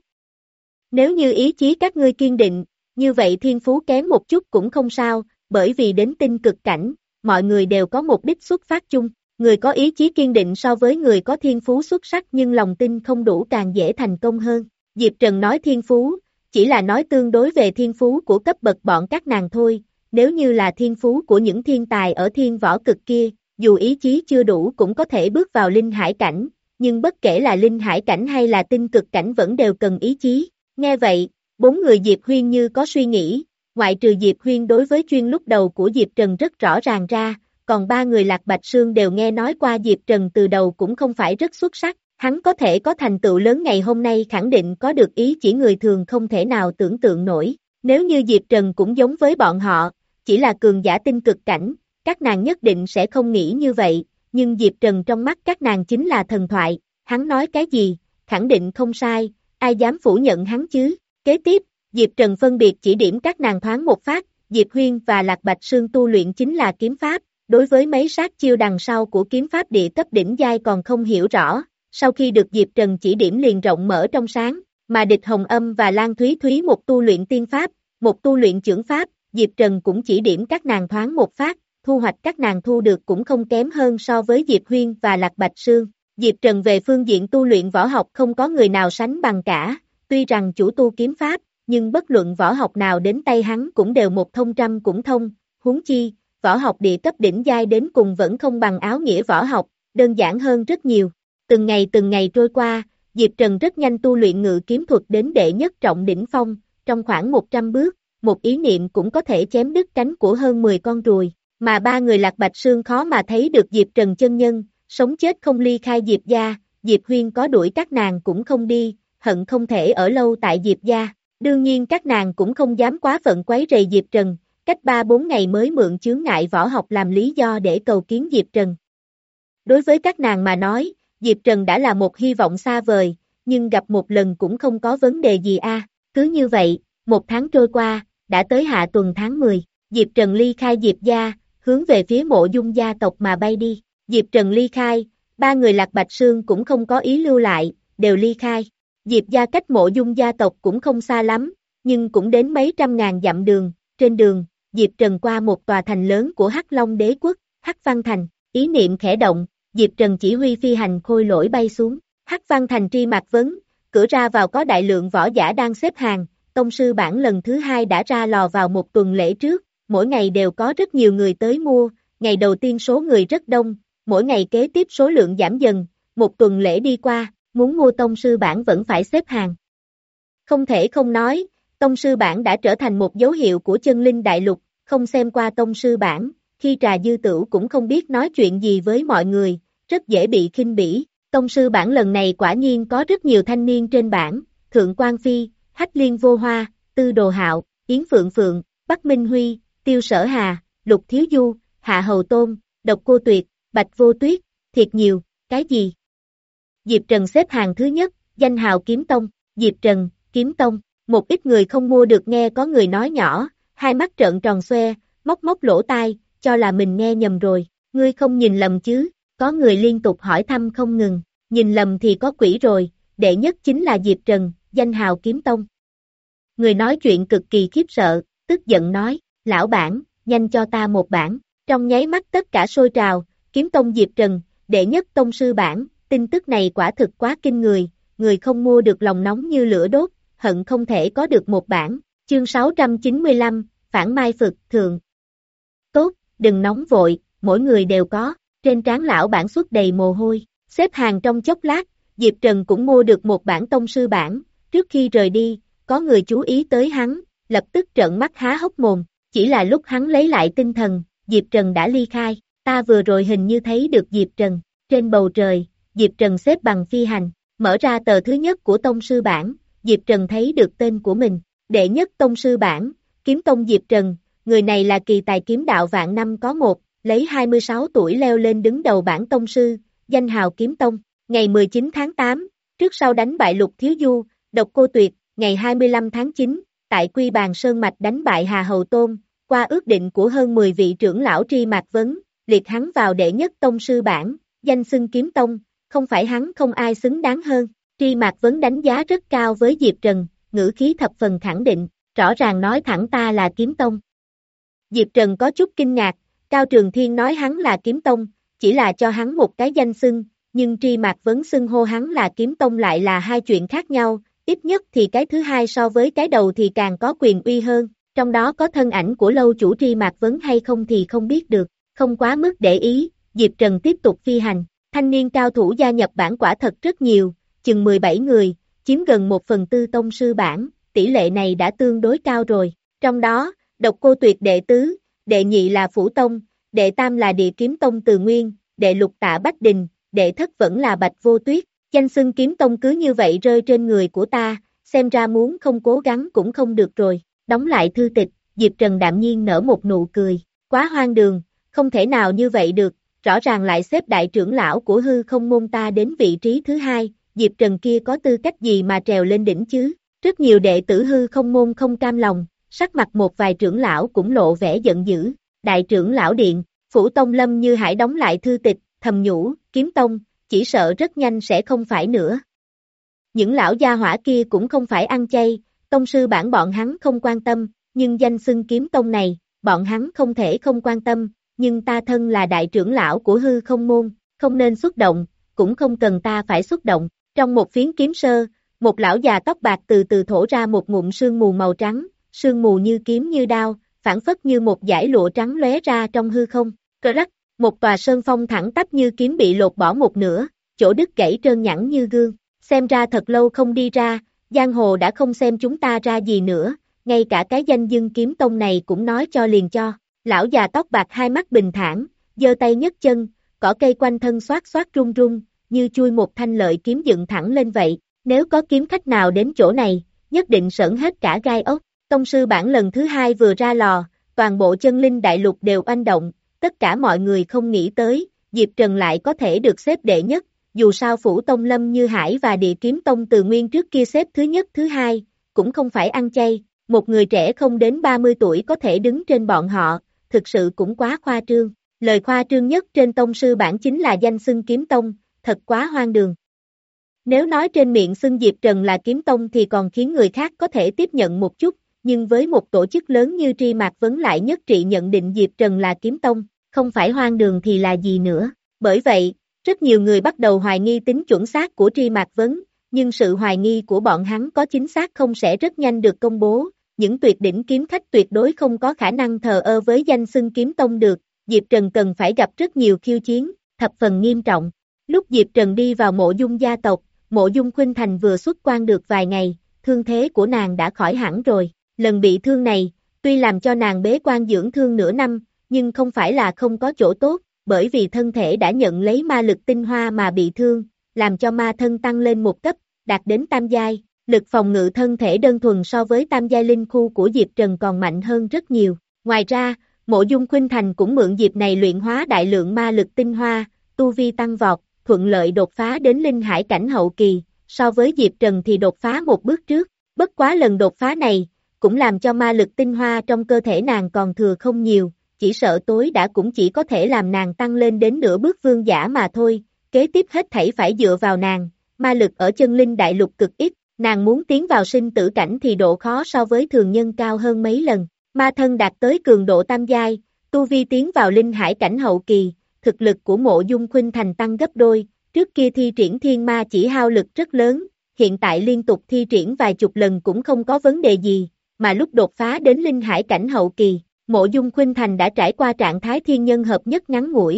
Nếu như ý chí các ngươi kiên định, như vậy thiên phú kém một chút cũng không sao, bởi vì đến tinh cực cảnh, mọi người đều có mục đích xuất phát chung, người có ý chí kiên định so với người có thiên phú xuất sắc nhưng lòng tin không đủ càng dễ thành công hơn. Diệp Trần nói thiên phú, chỉ là nói tương đối về thiên phú của cấp bậc bọn các nàng thôi, nếu như là thiên phú của những thiên tài ở thiên võ cực kia, dù ý chí chưa đủ cũng có thể bước vào linh hải cảnh, nhưng bất kể là linh hải cảnh hay là tinh cực cảnh vẫn đều cần ý chí. Nghe vậy, bốn người Diệp Huyên như có suy nghĩ, ngoại trừ Diệp Huyên đối với chuyên lúc đầu của Diệp Trần rất rõ ràng ra, còn ba người Lạc Bạch Sương đều nghe nói qua Diệp Trần từ đầu cũng không phải rất xuất sắc, hắn có thể có thành tựu lớn ngày hôm nay khẳng định có được ý chỉ người thường không thể nào tưởng tượng nổi, nếu như Diệp Trần cũng giống với bọn họ, chỉ là cường giả tinh cực cảnh, các nàng nhất định sẽ không nghĩ như vậy, nhưng Diệp Trần trong mắt các nàng chính là thần thoại, hắn nói cái gì, khẳng định không sai, ai dám phủ nhận hắn chứ. Kế tiếp, Diệp Trần phân biệt chỉ điểm các nàng thoáng một phát, Diệp Huyên và Lạc Bạch Sương tu luyện chính là kiếm pháp, đối với mấy sát chiêu đằng sau của kiếm pháp địa cấp đỉnh giai còn không hiểu rõ, sau khi được Diệp Trần chỉ điểm liền rộng mở trong sáng, mà Địch Hồng Âm và Lan Thúy Thúy một tu luyện tiên pháp, một tu luyện chưởng pháp, Diệp Trần cũng chỉ điểm các nàng thoáng một phát, thu hoạch các nàng thu được cũng không kém hơn so với Diệp Huyên và Lạc Bạch Sương. Diệp Trần về phương diện tu luyện võ học không có người nào sánh bằng cả, tuy rằng chủ tu kiếm pháp, nhưng bất luận võ học nào đến tay hắn cũng đều một thông trăm cũng thông, huống chi, võ học địa cấp đỉnh giai đến cùng vẫn không bằng áo nghĩa võ học, đơn giản hơn rất nhiều. Từng ngày từng ngày trôi qua, Diệp Trần rất nhanh tu luyện ngự kiếm thuật đến đệ nhất trọng đỉnh phong, trong khoảng một trăm bước, một ý niệm cũng có thể chém đứt cánh của hơn mười con ruồi, mà ba người Lạc Bạch Sương khó mà thấy được Diệp Trần chân nhân, sống chết không ly khai Diệp gia, Diệp Huyên có đuổi các nàng cũng không đi, hận không thể ở lâu tại Diệp gia, đương nhiên các nàng cũng không dám quá phận quấy rầy Diệp Trần, cách ba bốn ngày mới mượn chướng ngại võ học làm lý do để cầu kiến Diệp Trần. Đối với các nàng mà nói, Diệp Trần đã là một hy vọng xa vời, nhưng gặp một lần cũng không có vấn đề gì a. À. Cứ như vậy, một tháng trôi qua, đã tới hạ tuần tháng mười, Diệp Trần ly khai Diệp gia, hướng về phía Mộ Dung gia tộc mà bay đi. Diệp Trần ly khai, ba người Lạc Bạch Sương cũng không có ý lưu lại, đều ly khai. Diệp gia cách Mộ Dung gia tộc cũng không xa lắm, nhưng cũng đến mấy trăm ngàn dặm đường, trên đường, Diệp Trần qua một tòa thành lớn của Hắc Long đế quốc, Hắc Văn Thành, ý niệm khẽ động, Diệp Trần chỉ huy phi hành khôi lỗi bay xuống, Hắc Văn Thành tri mạc vấn, cửa ra vào có đại lượng võ giả đang xếp hàng, tông sư bản lần thứ hai đã ra lò vào một tuần lễ trước, mỗi ngày đều có rất nhiều người tới mua, ngày đầu tiên số người rất đông, mỗi ngày kế tiếp số lượng giảm dần, một tuần lễ đi qua, muốn mua tông sư bản vẫn phải xếp hàng. Không thể không nói, tông sư bản đã trở thành một dấu hiệu của chân linh đại lục, không xem qua tông sư bản, khi trà dư tửu cũng không biết nói chuyện gì với mọi người, rất dễ bị khinh bỉ. Tông sư bản lần này quả nhiên có rất nhiều thanh niên trên bản, Thượng Quan Phi, Hách Liên Vô Hoa, Tư Đồ Hạo, Yến Phượng Phượng, Bắc Minh Huy, Tiêu Sở Hà, Lục Thiếu Du, Hạ Hầu Tôn, Độc Cô Tuyệt, Bạch Vô Tuyết, thiệt nhiều, cái gì? Diệp Trần xếp hàng thứ nhất, danh hào Kiếm Tông, Diệp Trần, Kiếm Tông, một ít người không mua được nghe có người nói nhỏ, hai mắt trợn tròn xoe, móc móc lỗ tai, cho là mình nghe nhầm rồi, ngươi không nhìn lầm chứ, có người liên tục hỏi thăm không ngừng, nhìn lầm thì có quỷ rồi, đệ nhất chính là Diệp Trần, danh hào Kiếm Tông. Người nói chuyện cực kỳ khiếp sợ, tức giận nói, lão bản, nhanh cho ta một bản, trong nháy mắt tất cả sôi trào, Kiếm Tông Diệp Trần, đệ nhất tông sư bản, tin tức này quả thực quá kinh người, người không mua được lòng nóng như lửa đốt, hận không thể có được một bản, chương sáu trăm chín mươi lăm, phản mai phực, thường. Tốt, đừng nóng vội, mỗi người đều có, trên trán lão bản xuất đầy mồ hôi, xếp hàng trong chốc lát, Diệp Trần cũng mua được một bản tông sư bản, trước khi rời đi, có người chú ý tới hắn, lập tức trợn mắt há hốc mồm, chỉ là lúc hắn lấy lại tinh thần, Diệp Trần đã ly khai, ta vừa rồi hình như thấy được Diệp Trần, trên bầu trời, Diệp Trần xếp bằng phi hành, mở ra tờ thứ nhất của tông sư bản, Diệp Trần thấy được tên của mình, đệ nhất tông sư bản, kiếm tông Diệp Trần, người này là kỳ tài kiếm đạo vạn năm có một, lấy hai mươi sáu tuổi leo lên đứng đầu bảng tông sư, danh hào kiếm tông, ngày mười chín tháng tám, trước sau đánh bại Lục Thiếu Du, Độc Cô Tuyệt, ngày hai mươi lăm tháng chín, tại Quy Bàn Sơn Mạch đánh bại Hà Hầu Tôn, qua ước định của hơn mười vị trưởng lão Tri Mạc Vấn, liệt hắn vào đệ nhất tông sư bảng, danh xưng kiếm tông, không phải hắn không ai xứng đáng hơn. Tri Mạc Vấn đánh giá rất cao với Diệp Trần, ngữ khí thập phần khẳng định, rõ ràng nói thẳng ta là kiếm tông. Diệp Trần có chút kinh ngạc, Cao Trường Thiên nói hắn là kiếm tông, chỉ là cho hắn một cái danh xưng, nhưng Tri Mạc Vấn xưng hô hắn là kiếm tông lại là hai chuyện khác nhau, ít nhất thì cái thứ hai so với cái đầu thì càng có quyền uy hơn, trong đó có thân ảnh của lâu chủ Tri Mạc Vấn hay không thì không biết được, không quá mức để ý, Diệp Trần tiếp tục phi hành, thanh niên cao thủ gia nhập bảng quả thật rất nhiều, chừng mười bảy người, chiếm gần một phần tư tông sư bảng, tỷ lệ này đã tương đối cao rồi, trong đó, Độc Cô Tuyệt đệ tứ, đệ nhị là Phủ Tông, đệ tam là Địa Kiếm Tông Từ Nguyên, đệ lục Tạ Bách Đình, đệ thất vẫn là Bạch Vô Tuyết, danh xưng kiếm tông cứ như vậy rơi trên người của ta, xem ra muốn không cố gắng cũng không được rồi, đóng lại thư tịch, Diệp Trần đạm nhiên nở một nụ cười, quá hoang đường, không thể nào như vậy được, rõ ràng lại xếp đại trưởng lão của hư không môn ta đến vị trí thứ hai, Diệp Trần kia có tư cách gì mà trèo lên đỉnh chứ, rất nhiều đệ tử hư không môn không cam lòng, sắc mặt một vài trưởng lão cũng lộ vẻ giận dữ, đại trưởng lão điện, Phủ Tông Lâm Như Hải đóng lại thư tịch, thầm nhủ, kiếm tông, chỉ sợ rất nhanh sẽ không phải nữa. Những lão gia hỏa kia cũng không phải ăn chay, tông sư bản bọn hắn không quan tâm, nhưng danh xưng kiếm tông này, bọn hắn không thể không quan tâm, nhưng ta thân là đại trưởng lão của hư không môn, không nên xúc động, cũng không cần ta phải xúc động. Trong một phiến kiếm sơ, một lão già tóc bạc từ từ thổ ra một ngụm sương mù màu trắng, sương mù như kiếm như đao, phản phất như một dải lụa trắng lóe ra trong hư không. Cơ rắc, một tòa sơn phong thẳng tắp như kiếm bị lột bỏ một nửa, chỗ đứt gãy trơn nhẵn như gương. Xem ra thật lâu không đi ra, giang hồ đã không xem chúng ta ra gì nữa, ngay cả cái danh dưng kiếm tông này cũng nói cho liền cho. Lão già tóc bạc hai mắt bình thản, giơ tay nhấc chân, cỏ cây quanh thân xoát xoát rung rung, như chui một thanh lợi kiếm dựng thẳng lên vậy. Nếu có kiếm khách nào đến chỗ này, nhất định sởn hết cả gai ốc. Tông sư bản lần thứ hai vừa ra lò, toàn bộ chân linh đại lục đều oanh động, tất cả mọi người không nghĩ tới, Diệp Trần lại có thể được xếp đệ nhất, dù sao Phủ Tông Lâm Như Hải và Địa Kiếm Tông Từ Nguyên trước kia xếp thứ nhất thứ hai, cũng không phải ăn chay, một người trẻ không đến ba mươi tuổi có thể đứng trên bọn họ, thực sự cũng quá khoa trương, lời khoa trương nhất trên tông sư bản chính là danh xưng kiếm tông, thật quá hoang đường. Nếu nói trên miệng xưng Diệp Trần là kiếm tông thì còn khiến người khác có thể tiếp nhận một chút, nhưng với một tổ chức lớn như Tri Mạc Vấn lại nhất trị nhận định Diệp Trần là kiếm tông, không phải hoang đường thì là gì nữa. Bởi vậy, rất nhiều người bắt đầu hoài nghi tính chuẩn xác của Tri Mạc Vấn, nhưng sự hoài nghi của bọn hắn có chính xác không sẽ rất nhanh được công bố. Những tuyệt đỉnh kiếm khách tuyệt đối không có khả năng thờ ơ với danh xưng kiếm tông được, Diệp Trần cần phải gặp rất nhiều khiêu chiến, thập phần nghiêm trọng. Lúc Diệp Trần đi vào Mộ Dung gia tộc, Mộ Dung Khuynh Thành vừa xuất quan được vài ngày, thương thế của nàng đã khỏi hẳn rồi. Lần bị thương này, tuy làm cho nàng bế quan dưỡng thương nửa năm, nhưng không phải là không có chỗ tốt, bởi vì thân thể đã nhận lấy ma lực tinh hoa mà bị thương, làm cho ma thân tăng lên một cấp, đạt đến tam giai. Lực phòng ngự thân thể đơn thuần so với tam giai linh khu của Diệp Trần còn mạnh hơn rất nhiều. Ngoài ra, Mộ Dung Khuynh Thành cũng mượn dịp này luyện hóa đại lượng ma lực tinh hoa, tu vi tăng vọt, thuận lợi đột phá đến linh hải cảnh hậu kỳ, so với Diệp Trần thì đột phá một bước trước. Bất quá lần đột phá này, cũng làm cho ma lực tinh hoa trong cơ thể nàng còn thừa không nhiều, chỉ sợ tối đã cũng chỉ có thể làm nàng tăng lên đến nửa bước vương giả mà thôi, kế tiếp hết thảy phải dựa vào nàng, ma lực ở chân linh đại lục cực ít. Nàng muốn tiến vào sinh tử cảnh thì độ khó so với thường nhân cao hơn mấy lần, ma thân đạt tới cường độ tam giai, tu vi tiến vào linh hải cảnh hậu kỳ, thực lực của Mộ Dung Khuynh Thành tăng gấp đôi, trước kia thi triển thiên ma chỉ hao lực rất lớn, hiện tại liên tục thi triển vài chục lần cũng không có vấn đề gì, mà lúc đột phá đến linh hải cảnh hậu kỳ, Mộ Dung Khuynh Thành đã trải qua trạng thái thiên nhân hợp nhất ngắn ngủi,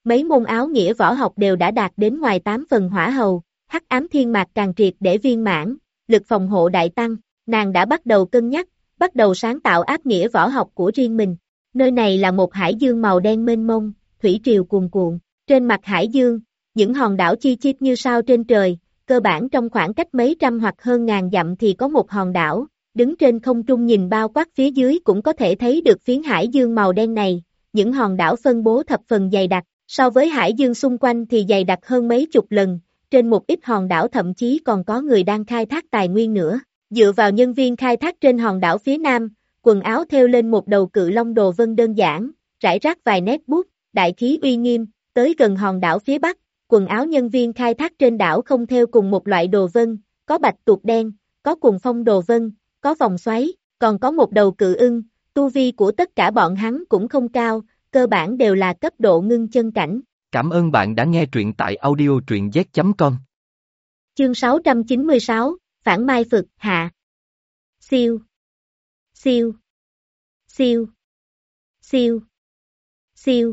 mấy môn áo nghĩa võ học đều đã đạt đến ngoài tám phần hỏa hầu, hắc ám thiên mạc càng triệt để viên mãn, lực phòng hộ đại tăng, nàng đã bắt đầu cân nhắc, bắt đầu sáng tạo áp nghĩa võ học của riêng mình. Nơi này là một hải dương màu đen mênh mông, thủy triều cuồn cuộn, trên mặt hải dương, những hòn đảo chi chít như sao trên trời, cơ bản trong khoảng cách mấy trăm hoặc hơn ngàn dặm thì có một hòn đảo, đứng trên không trung nhìn bao quát phía dưới cũng có thể thấy được phiến hải dương màu đen này, những hòn đảo phân bố thập phần dày đặc, so với hải dương xung quanh thì dày đặc hơn mấy chục lần, trên một ít hòn đảo thậm chí còn có người đang khai thác tài nguyên nữa. Dựa vào nhân viên khai thác trên hòn đảo phía nam, quần áo thêu lên một đầu cự long đồ vân đơn giản, rải rác vài nét bút, đại khí uy nghiêm, tới gần hòn đảo phía bắc, quần áo nhân viên khai thác trên đảo không thêu cùng một loại đồ vân, có bạch tuộc đen, có cuồng phong đồ vân, có vòng xoáy, còn có một đầu cự ưng, tu vi của tất cả bọn hắn cũng không cao, cơ bản đều là cấp độ ngưng chân cảnh. Cảm ơn bạn đã nghe truyện tại audio truyện z chấm com. Chương sáu trăm chín mươi sáu, Phản Mai Phật, hạ. Siêu. Siêu. Siêu. Siêu. Siêu.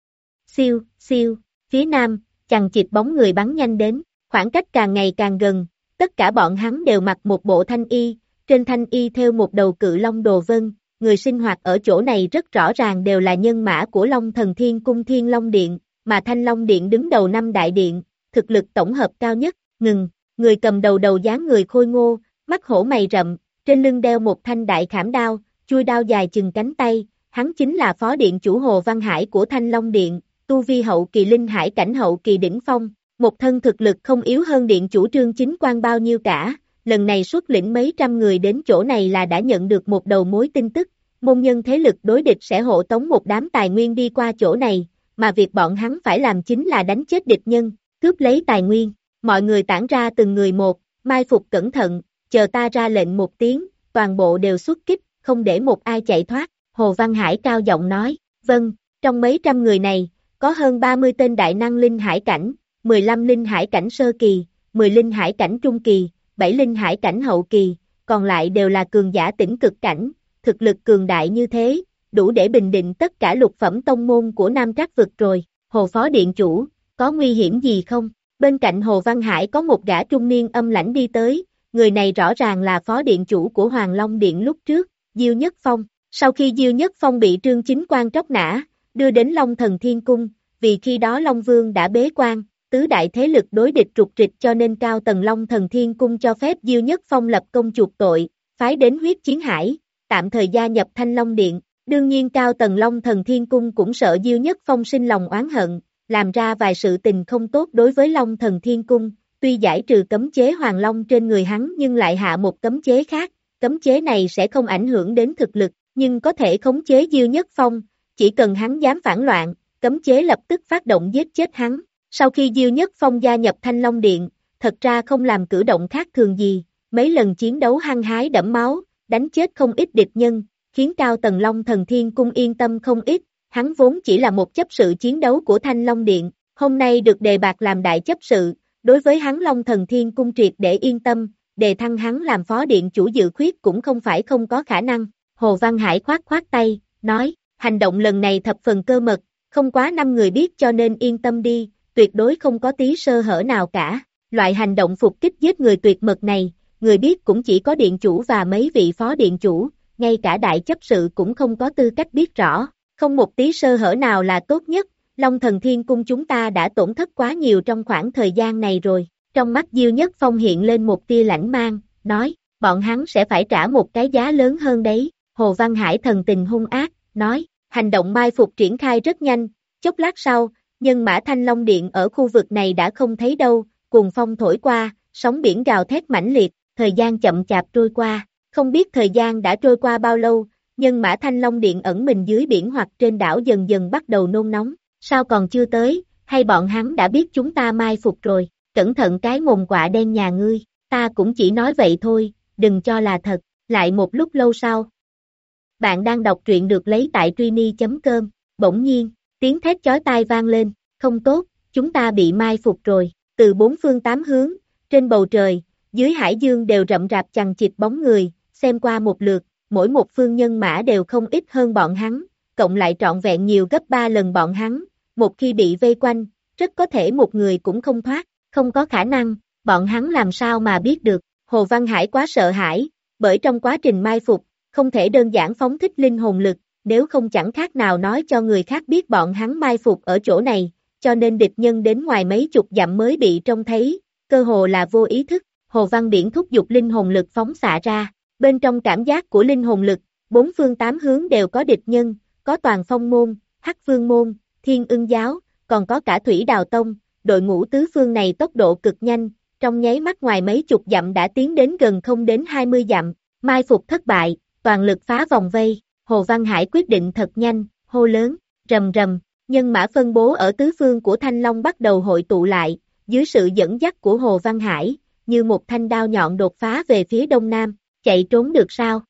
Siêu, siêu, phía nam, chằng chịt bóng người bắn nhanh đến, khoảng cách càng ngày càng gần, tất cả bọn hắn đều mặc một bộ thanh y, trên thanh y theo một đầu cự long đồ vân, người sinh hoạt ở chỗ này rất rõ ràng đều là nhân mã của Long Thần Thiên Cung Thiên Long Điện, mà Thanh Long Điện đứng đầu năm đại điện, thực lực tổng hợp cao nhất, ngừng, người cầm đầu đầu dáng người khôi ngô, mắt hổ mày rậm, trên lưng đeo một thanh đại khảm đao, chui đao dài chừng cánh tay, hắn chính là phó điện chủ Hồ Văn Hải của Thanh Long Điện, tu vi hậu kỳ linh hải cảnh hậu kỳ đỉnh phong, một thân thực lực không yếu hơn điện chủ Trương Chính Quang bao nhiêu cả, lần này xuất lĩnh mấy trăm người đến chỗ này là đã nhận được một đầu mối tin tức, môn nhân thế lực đối địch sẽ hộ tống một đám tài nguyên đi qua chỗ này, mà việc bọn hắn phải làm chính là đánh chết địch nhân, cướp lấy tài nguyên, mọi người tản ra từng người một, mai phục cẩn thận, chờ ta ra lệnh một tiếng, toàn bộ đều xuất kích, không để một ai chạy thoát, Hồ Văn Hải cao giọng nói, vâng, trong mấy trăm người này, có hơn ba mươi tên đại năng linh hải cảnh, mười lăm linh hải cảnh sơ kỳ, mười linh hải cảnh trung kỳ, bảy linh hải cảnh hậu kỳ, còn lại đều là cường giả tỉnh cực cảnh, thực lực cường đại như thế, đủ để bình định tất cả lục phẩm tông môn của Nam Trác vực rồi. Hồ Phó Điện Chủ, có nguy hiểm gì không? Bên cạnh Hồ Văn Hải có một gã trung niên âm lãnh đi tới, người này rõ ràng là Phó Điện Chủ của Hoàng Long Điện lúc trước, Diêu Nhất Phong. Sau khi Diêu Nhất Phong bị Trương Chính Quang tróc nã, đưa đến Long Thần Thiên Cung, vì khi đó Long Vương đã bế quan, tứ đại thế lực đối địch trục trịch cho nên cao tầng Long Thần Thiên Cung cho phép Diêu Nhất Phong lập công chuộc tội, phái đến Huyết Chiến Hải, tạm thời gia nhập Thanh Long Điện. Đương nhiên cao tầng Long Thần Thiên Cung cũng sợ Diêu Nhất Phong sinh lòng oán hận, làm ra vài sự tình không tốt đối với Long Thần Thiên Cung, tuy giải trừ cấm chế Hoàng Long trên người hắn nhưng lại hạ một cấm chế khác, cấm chế này sẽ không ảnh hưởng đến thực lực, nhưng có thể khống chế Diêu Nhất Phong, chỉ cần hắn dám phản loạn, cấm chế lập tức phát động giết chết hắn. Sau khi Diêu Nhất Phong gia nhập Thanh Long Điện, thật ra không làm cử động khác thường gì, mấy lần chiến đấu hăng hái đẫm máu, đánh chết không ít địch nhân, khiến cao tầng Long Thần Thiên Cung yên tâm không ít, hắn vốn chỉ là một chấp sự chiến đấu của Thanh Long Điện, hôm nay được đề bạt làm đại chấp sự, đối với hắn Long Thần Thiên Cung triệt để yên tâm, đề thăng hắn làm phó điện chủ dự khuyết cũng không phải không có khả năng. Hồ Văn Hải khoát khoát tay, nói, hành động lần này thập phần cơ mật, không quá năm người biết cho nên yên tâm đi, tuyệt đối không có tí sơ hở nào cả. Loại hành động phục kích giết người tuyệt mật này, người biết cũng chỉ có điện chủ và mấy vị phó điện chủ, ngay cả đại chấp sự cũng không có tư cách biết rõ, không một tí sơ hở nào là tốt nhất. Long Thần Thiên Cung chúng ta đã tổn thất quá nhiều trong khoảng thời gian này rồi. Trong mắt Diêu Nhất Phong hiện lên một tia lãnh mang, nói, bọn hắn sẽ phải trả một cái giá lớn hơn đấy. Hồ Văn Hải thần tình hung ác, nói, hành động mai phục triển khai rất nhanh, chốc lát sau, nhân mã Thanh Long Điện ở khu vực này đã không thấy đâu, cuồng phong thổi qua, sóng biển gào thét mãnh liệt, thời gian chậm chạp trôi qua, không biết thời gian đã trôi qua bao lâu, nhân mã Thanh Long Điện ẩn mình dưới biển hoặc trên đảo dần dần bắt đầu nôn nóng, sao còn chưa tới, hay bọn hắn đã biết chúng ta mai phục rồi, cẩn thận cái mồm quạ đen nhà ngươi, ta cũng chỉ nói vậy thôi, đừng cho là thật. Lại một lúc lâu sau, bạn đang đọc truyện được lấy tại Trini chấm com, bỗng nhiên, tiếng thét chói tai vang lên, không tốt, chúng ta bị mai phục rồi, từ bốn phương tám hướng, trên bầu trời, dưới hải dương đều rậm rạp chằng chịt bóng người, xem qua một lượt, mỗi một phương nhân mã đều không ít hơn bọn hắn, cộng lại trọn vẹn nhiều gấp ba lần bọn hắn, một khi bị vây quanh, rất có thể một người cũng không thoát, không có khả năng, bọn hắn làm sao mà biết được, Hồ Văn Hải quá sợ hãi, bởi trong quá trình mai phục, không thể đơn giản phóng thích linh hồn lực, nếu không chẳng khác nào nói cho người khác biết bọn hắn mai phục ở chỗ này, cho nên địch nhân đến ngoài mấy chục dặm mới bị trông thấy, cơ hồ là vô ý thức, Hồ Văn Biển thúc giục linh hồn lực phóng xạ ra, bên trong cảm giác của linh hồn lực, bốn phương tám hướng đều có địch nhân, có Toàn Phong môn, Hắc Vương môn, Thiên Ưng giáo, còn có cả Thủy Đào tông, đội ngũ tứ phương này tốc độ cực nhanh, trong nháy mắt ngoài mấy chục dặm đã tiến đến gần không đến hai mươi dặm, mai phục thất bại, toàn lực phá vòng vây, Hồ Văn Hải quyết định thật nhanh, hô lớn, rầm rầm, nhân mã phân bố ở tứ phương của Thanh Long bắt đầu hội tụ lại, dưới sự dẫn dắt của Hồ Văn Hải, như một thanh đao nhọn đột phá về phía đông nam, chạy trốn được sao?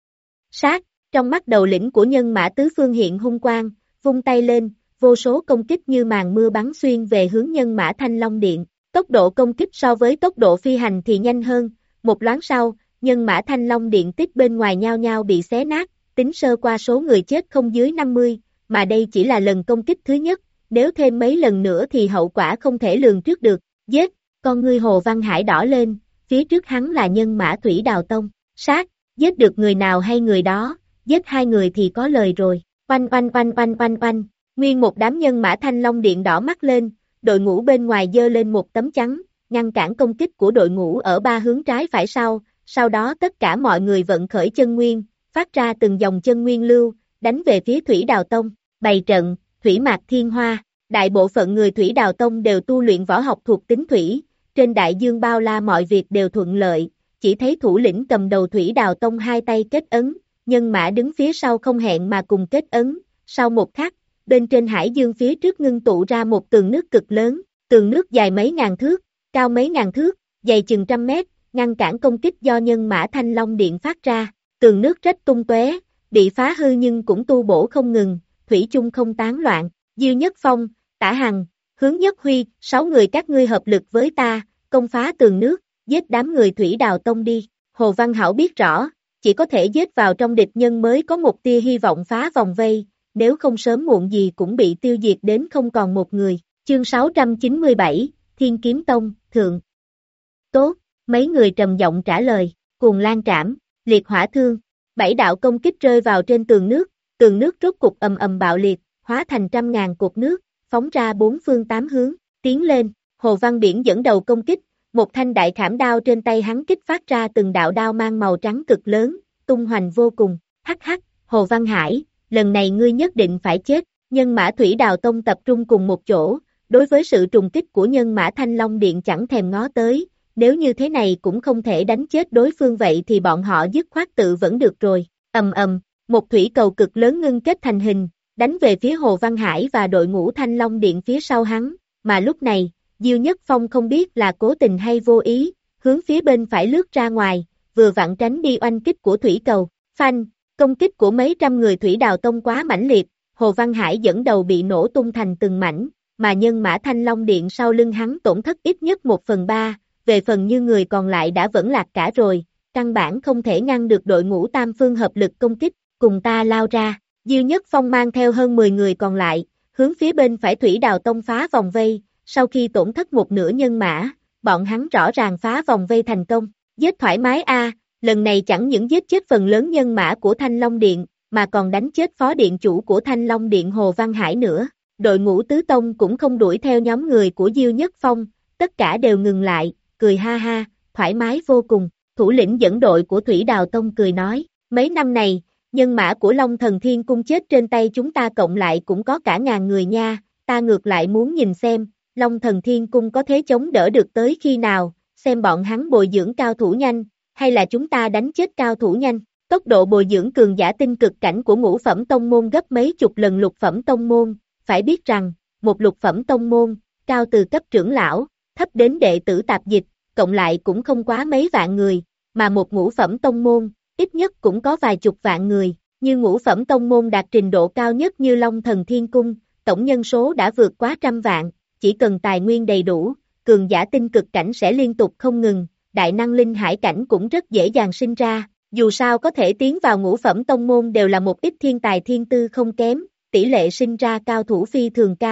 Sát, trong mắt đầu lĩnh của nhân mã tứ phương hiện hung quang, vung tay lên, vô số công kích như màn mưa bắn xuyên về hướng nhân mã Thanh Long Điện, tốc độ công kích so với tốc độ phi hành thì nhanh hơn, một loáng sau, nhân mã Thanh Long Điện tích bên ngoài nhao nhao bị xé nát, tính sơ qua số người chết không dưới năm mươi, mà đây chỉ là lần công kích thứ nhất, nếu thêm mấy lần nữa thì hậu quả không thể lường trước được, giết, con ngươi Hồ Văn Hải đỏ lên, phía trước hắn là nhân mã Thủy Đào tông, sát, giết được người nào hay người đó, giết hai người thì có lời rồi, oanh oanh oanh oanh oanh oanh, nguyên một đám nhân mã Thanh Long Điện đỏ mắt lên, đội ngũ bên ngoài giơ lên một tấm chắn, ngăn cản công kích của đội ngũ ở ba hướng trái phải sau, sau đó tất cả mọi người vận khởi chân nguyên, phát ra từng dòng chân nguyên lưu, đánh về phía Thủy Đào tông, bày trận, thủy mạc thiên hoa, đại bộ phận người Thủy Đào tông đều tu luyện võ học thuộc tính thủy, trên đại dương bao la mọi việc đều thuận lợi, chỉ thấy thủ lĩnh cầm đầu Thủy Đào tông hai tay kết ấn, nhân mã đứng phía sau không hẹn mà cùng kết ấn, sau một khắc, bên trên hải dương phía trước ngưng tụ ra một tường nước cực lớn, tường nước dài mấy ngàn thước, cao mấy ngàn thước, dày chừng trăm mét, ngăn cản công kích do nhân mã Thanh Long Điện phát ra, tường nước rách tung tóe, bị phá hư nhưng cũng tu bổ không ngừng, thủy chung không tán loạn, Diêu Nhất Phong, Tả Hằng, Hướng Nhất Huy, sáu người các ngươi hợp lực với ta, công phá tường nước, giết đám người Thủy Đào tông đi, Hồ Văn Hảo biết rõ, chỉ có thể giết vào trong địch nhân mới có một tia hy vọng phá vòng vây, nếu không sớm muộn gì cũng bị tiêu diệt đến không còn một người, chương sáu trăm chín mươi bảy, Thiên Kiếm Tông, Thượng. Tốt, mấy người trầm giọng trả lời, Cuồng Lan Trảm, Liệt Hỏa Thương, bảy đạo công kích rơi vào trên tường nước, tường nước rốt cục ầm ầm bạo liệt, hóa thành trăm ngàn cột nước, phóng ra bốn phương tám hướng, tiến lên, Hồ Văn Biển dẫn đầu công kích, một thanh đại khảm đao trên tay hắn kích phát ra từng đạo đao mang màu trắng cực lớn, tung hoành vô cùng, hắc hắc, Hồ Văn Hải, lần này ngươi nhất định phải chết, nhân mã Thủy Đào tông tập trung cùng một chỗ, đối với sự trùng kích của nhân mã Thanh Long Điện chẳng thèm ngó tới, nếu như thế này cũng không thể đánh chết đối phương vậy thì bọn họ dứt khoát tự vẫn được rồi, ầm ầm, một thủy cầu cực lớn ngưng kết thành hình, đánh về phía Hồ Văn Hải và đội ngũ Thanh Long Điện phía sau hắn, mà lúc này, Diêu Nhất Phong không biết là cố tình hay vô ý, hướng phía bên phải lướt ra ngoài, vừa vặn tránh đi oanh kích của thủy cầu, phanh, công kích của mấy trăm người Thủy Đào tông quá mãnh liệt, Hồ Văn Hải dẫn đầu bị nổ tung thành từng mảnh, mà nhân mã Thanh Long Điện sau lưng hắn tổn thất ít nhất một phần ba, về phần như người còn lại đã vẫn lạc cả rồi, căn bản không thể ngăn được đội ngũ tam phương hợp lực công kích, cùng ta lao ra, Diêu Nhất Phong mang theo hơn mười người còn lại, hướng phía bên phải Thủy Đào tông phá vòng vây, sau khi tổn thất một nửa nhân mã, bọn hắn rõ ràng phá vòng vây thành công, giết thoải mái a, lần này chẳng những giết chết phần lớn nhân mã của Thanh Long Điện, mà còn đánh chết phó điện chủ của Thanh Long Điện Hồ Văn Hải nữa, đội ngũ tứ tông cũng không đuổi theo nhóm người của Diêu Nhất Phong, tất cả đều ngừng lại, cười ha ha, thoải mái vô cùng, thủ lĩnh dẫn đội của Thủy Đào tông cười nói, mấy năm này, nhân mã của Long Thần Thiên Cung chết trên tay chúng ta cộng lại cũng có cả ngàn người nha, ta ngược lại muốn nhìn xem, Long Thần Thiên Cung có thế chống đỡ được tới khi nào, xem bọn hắn bồi dưỡng cao thủ nhanh, hay là chúng ta đánh chết cao thủ nhanh. Tốc độ bồi dưỡng cường giả tinh cực cảnh của ngũ phẩm tông môn gấp mấy chục lần lục phẩm tông môn, phải biết rằng, một lục phẩm tông môn, cao từ cấp trưởng lão, thấp đến đệ tử tạp dịch, cộng lại cũng không quá mấy vạn người, mà một ngũ phẩm tông môn, ít nhất cũng có vài chục vạn người, như ngũ phẩm tông môn đạt trình độ cao nhất như Long Thần Thiên Cung, tổng nhân số đã vượt quá trăm vạn, chỉ cần tài nguyên đầy đủ, cường giả tinh cực cảnh sẽ liên tục không ngừng, đại năng linh hải cảnh cũng rất dễ dàng sinh ra, dù sao có thể tiến vào ngũ phẩm tông môn đều là một ít thiên tài thiên tư không kém, tỷ lệ sinh ra cao thủ phi thường cao,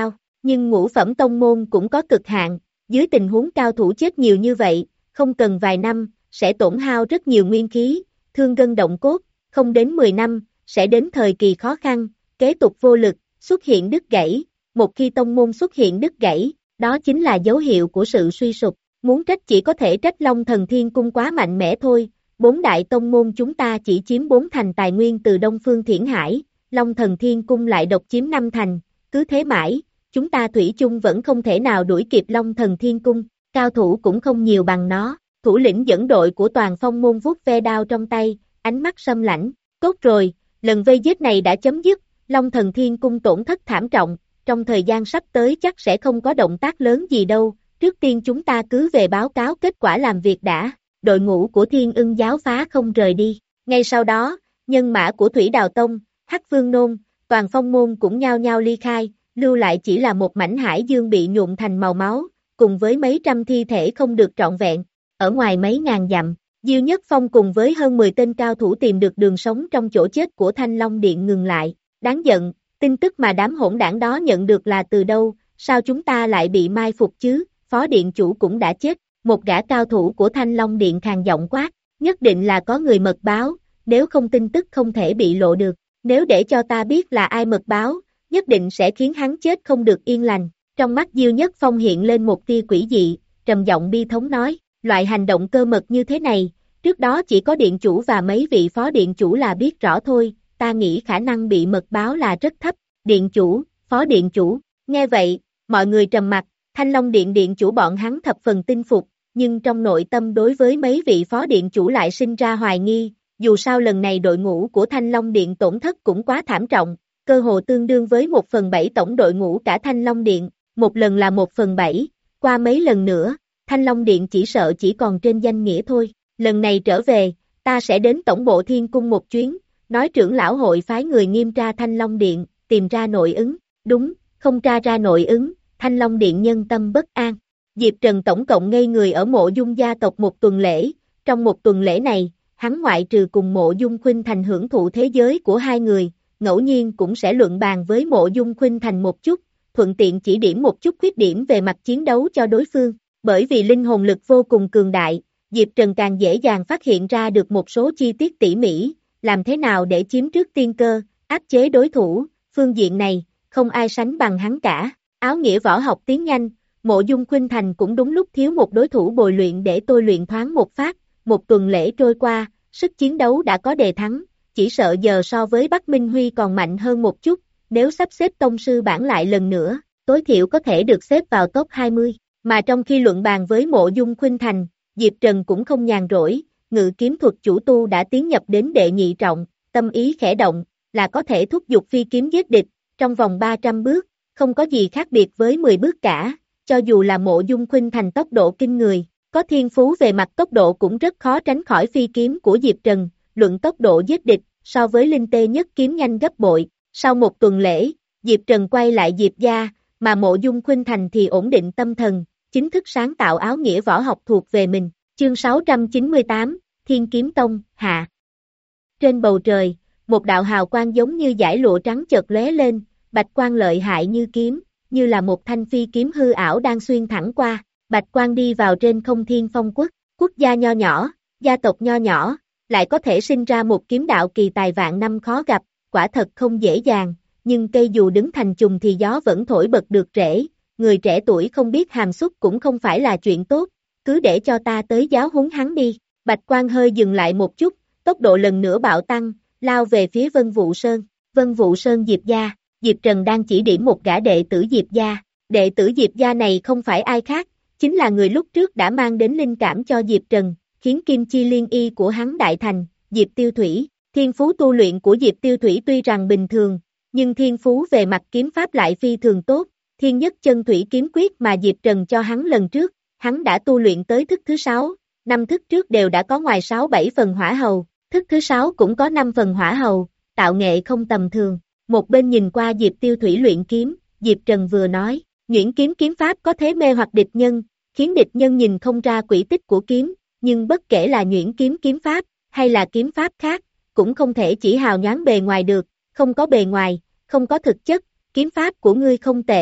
Nhưng ngũ phẩm tông môn cũng có cực hạn, dưới tình huống cao thủ chết nhiều như vậy, không cần vài năm, sẽ tổn hao rất nhiều nguyên khí, thương gân động cốt, không đến mười năm, sẽ đến thời kỳ khó khăn, kế tục vô lực, xuất hiện đứt gãy, một khi tông môn xuất hiện đứt gãy, đó chính là dấu hiệu của sự suy sụp, muốn trách chỉ có thể trách Long Thần Thiên Cung quá mạnh mẽ thôi, bốn đại tông môn chúng ta chỉ chiếm bốn thành tài nguyên từ Đông Phương Thiển Hải, Long Thần Thiên Cung lại độc chiếm năm thành, cứ thế mãi, chúng ta thủy chung vẫn không thể nào đuổi kịp Long Thần Thiên Cung, cao thủ cũng không nhiều bằng nó, thủ lĩnh dẫn đội của toàn phong môn vuốt ve đao trong tay, ánh mắt sâm lãnh, tốt rồi, lần vây giết này đã chấm dứt, Long Thần Thiên Cung tổn thất thảm trọng, trong thời gian sắp tới chắc sẽ không có động tác lớn gì đâu, trước tiên chúng ta cứ về báo cáo kết quả làm việc đã, đội ngũ của Thiên Ưng giáo phá không rời đi, ngay sau đó, nhân mã của Thủy Đào Tông, Hắc Vương Nôn, toàn phong môn cũng nhao nhao ly khai, lưu lại chỉ là một mảnh hải dương bị nhuộm thành màu máu, cùng với mấy trăm thi thể không được trọn vẹn, ở ngoài mấy ngàn dặm, Diêu Nhất Phong cùng với hơn mười tên cao thủ tìm được đường sống trong chỗ chết của Thanh Long Điện ngừng lại, đáng giận, tin tức mà đám hỗn đảng đó nhận được là từ đâu, sao chúng ta lại bị mai phục chứ, phó điện chủ cũng đã chết, một gã cao thủ của Thanh Long Điện khàn giọng quát, nhất định là có người mật báo, nếu không tin tức không thể bị lộ được, nếu để cho ta biết là ai mật báo, nhất định sẽ khiến hắn chết không được yên lành, trong mắt Diêu Nhất Phong hiện lên một tia quỷ dị, trầm giọng bi thống nói, loại hành động cơ mật như thế này, trước đó chỉ có điện chủ và mấy vị phó điện chủ là biết rõ thôi, ta nghĩ khả năng bị mật báo là rất thấp, điện chủ, phó điện chủ, nghe vậy, mọi người trầm mặc, Thanh Long Điện điện chủ bọn hắn thập phần tin phục, nhưng trong nội tâm đối với mấy vị phó điện chủ lại sinh ra hoài nghi, dù sao lần này đội ngũ của Thanh Long Điện tổn thất cũng quá thảm trọng, cơ hồ tương đương với một phần bảy tổng đội ngũ cả Thanh Long Điện, một lần là một phần bảy, qua mấy lần nữa, Thanh Long Điện chỉ sợ chỉ còn trên danh nghĩa thôi, lần này trở về, ta sẽ đến tổng bộ Thiên Cung một chuyến, nói trưởng lão hội phái người nghiêm tra Thanh Long Điện, tìm ra nội ứng, đúng, không tra ra nội ứng, Thanh Long Điện nhân tâm bất an. Diệp Trần tổng cộng ngây người ở mộ dung gia tộc một tuần lễ, trong một tuần lễ này, hắn ngoại trừ cùng mộ dung khuynh thành hưởng thụ thế giới của hai người, ngẫu nhiên cũng sẽ luận bàn với mộ dung khuynh thành một chút, thuận tiện chỉ điểm một chút khuyết điểm về mặt chiến đấu cho đối phương, bởi vì linh hồn lực vô cùng cường đại, Diệp Trần càng dễ dàng phát hiện ra được một số chi tiết tỉ mỉ, làm thế nào để chiếm trước tiên cơ, áp chế đối thủ, phương diện này, không ai sánh bằng hắn cả, áo nghĩa võ học tiến nhanh, mộ dung khuynh thành cũng đúng lúc thiếu một đối thủ bồi luyện để tôi luyện thoáng một phát, một tuần lễ trôi qua, sức chiến đấu đã có đề thắng, chỉ sợ giờ so với Bắc Minh Huy còn mạnh hơn một chút, nếu sắp xếp tông sư bản lại lần nữa, tối thiểu có thể được xếp vào top hai mươi, mà trong khi luận bàn với mộ dung khuynh thành, Diệp Trần cũng không nhàn rỗi, ngự kiếm thuật chủ tu đã tiến nhập đến đệ nhị trọng, tâm ý khẽ động, là có thể thúc giục phi kiếm giết địch, trong vòng ba trăm bước, không có gì khác biệt với mười bước cả, cho dù là mộ dung khuynh thành tốc độ kinh người, có thiên phú về mặt tốc độ cũng rất khó tránh khỏi phi kiếm của Diệp Trần, luận tốc độ giết địch, so với linh tê nhất kiếm nhanh gấp bội, sau một tuần lễ, Diệp Trần quay lại Diệp gia, mà mộ dung khuynh thành thì ổn định tâm thần, chính thức sáng tạo áo nghĩa võ học thuộc về mình, chương sáu trăm chín mươi tám, Thiên Kiếm Tông, hạ. Trên bầu trời, một đạo hào quang giống như dải lụa trắng chợt lóe lên, bạch quang lợi hại như kiếm, như là một thanh phi kiếm hư ảo đang xuyên thẳng qua, bạch quang đi vào trên không Thiên Phong quốc, quốc gia nho nhỏ, gia tộc nho nhỏ, lại có thể sinh ra một kiếm đạo kỳ tài vạn năm khó gặp, quả thật không dễ dàng, nhưng cây dù đứng thành chùm thì gió vẫn thổi bật được rễ, người trẻ tuổi không biết hàm xúc cũng không phải là chuyện tốt, cứ để cho ta tới giáo huấn hắn đi, bạch quang hơi dừng lại một chút, tốc độ lần nữa bạo tăng, lao về phía Vân Vũ Sơn, Vân Vũ Sơn Diệp gia, Diệp Trần đang chỉ điểm một gã đệ tử Diệp gia, đệ tử Diệp gia này không phải ai khác, chính là người lúc trước đã mang đến linh cảm cho Diệp Trần, khiến kim chi liên y của hắn đại thành, Diệp Tiêu Thủy, thiên phú tu luyện của Diệp Tiêu Thủy tuy rằng bình thường, nhưng thiên phú về mặt kiếm pháp lại phi thường tốt, thiên nhất chân thủy kiếm quyết mà Diệp Trần cho hắn lần trước, hắn đã tu luyện tới thức thứ sáu, năm thức trước đều đã có ngoài sáu bảy phần hỏa hầu, thức thứ sáu cũng có năm phần hỏa hầu, tạo nghệ không tầm thường. Một bên nhìn qua Diệp Tiêu Thủy luyện kiếm, Diệp Trần vừa nói, nhuyễn kiếm kiếm pháp có thế mê hoặc địch nhân, khiến địch nhân nhìn không ra quỹ tích của kiếm, nhưng bất kể là nhuyễn kiếm kiếm pháp, hay là kiếm pháp khác, cũng không thể chỉ hào nhoáng bề ngoài được, không có bề ngoài, không có thực chất, kiếm pháp của ngươi không tệ,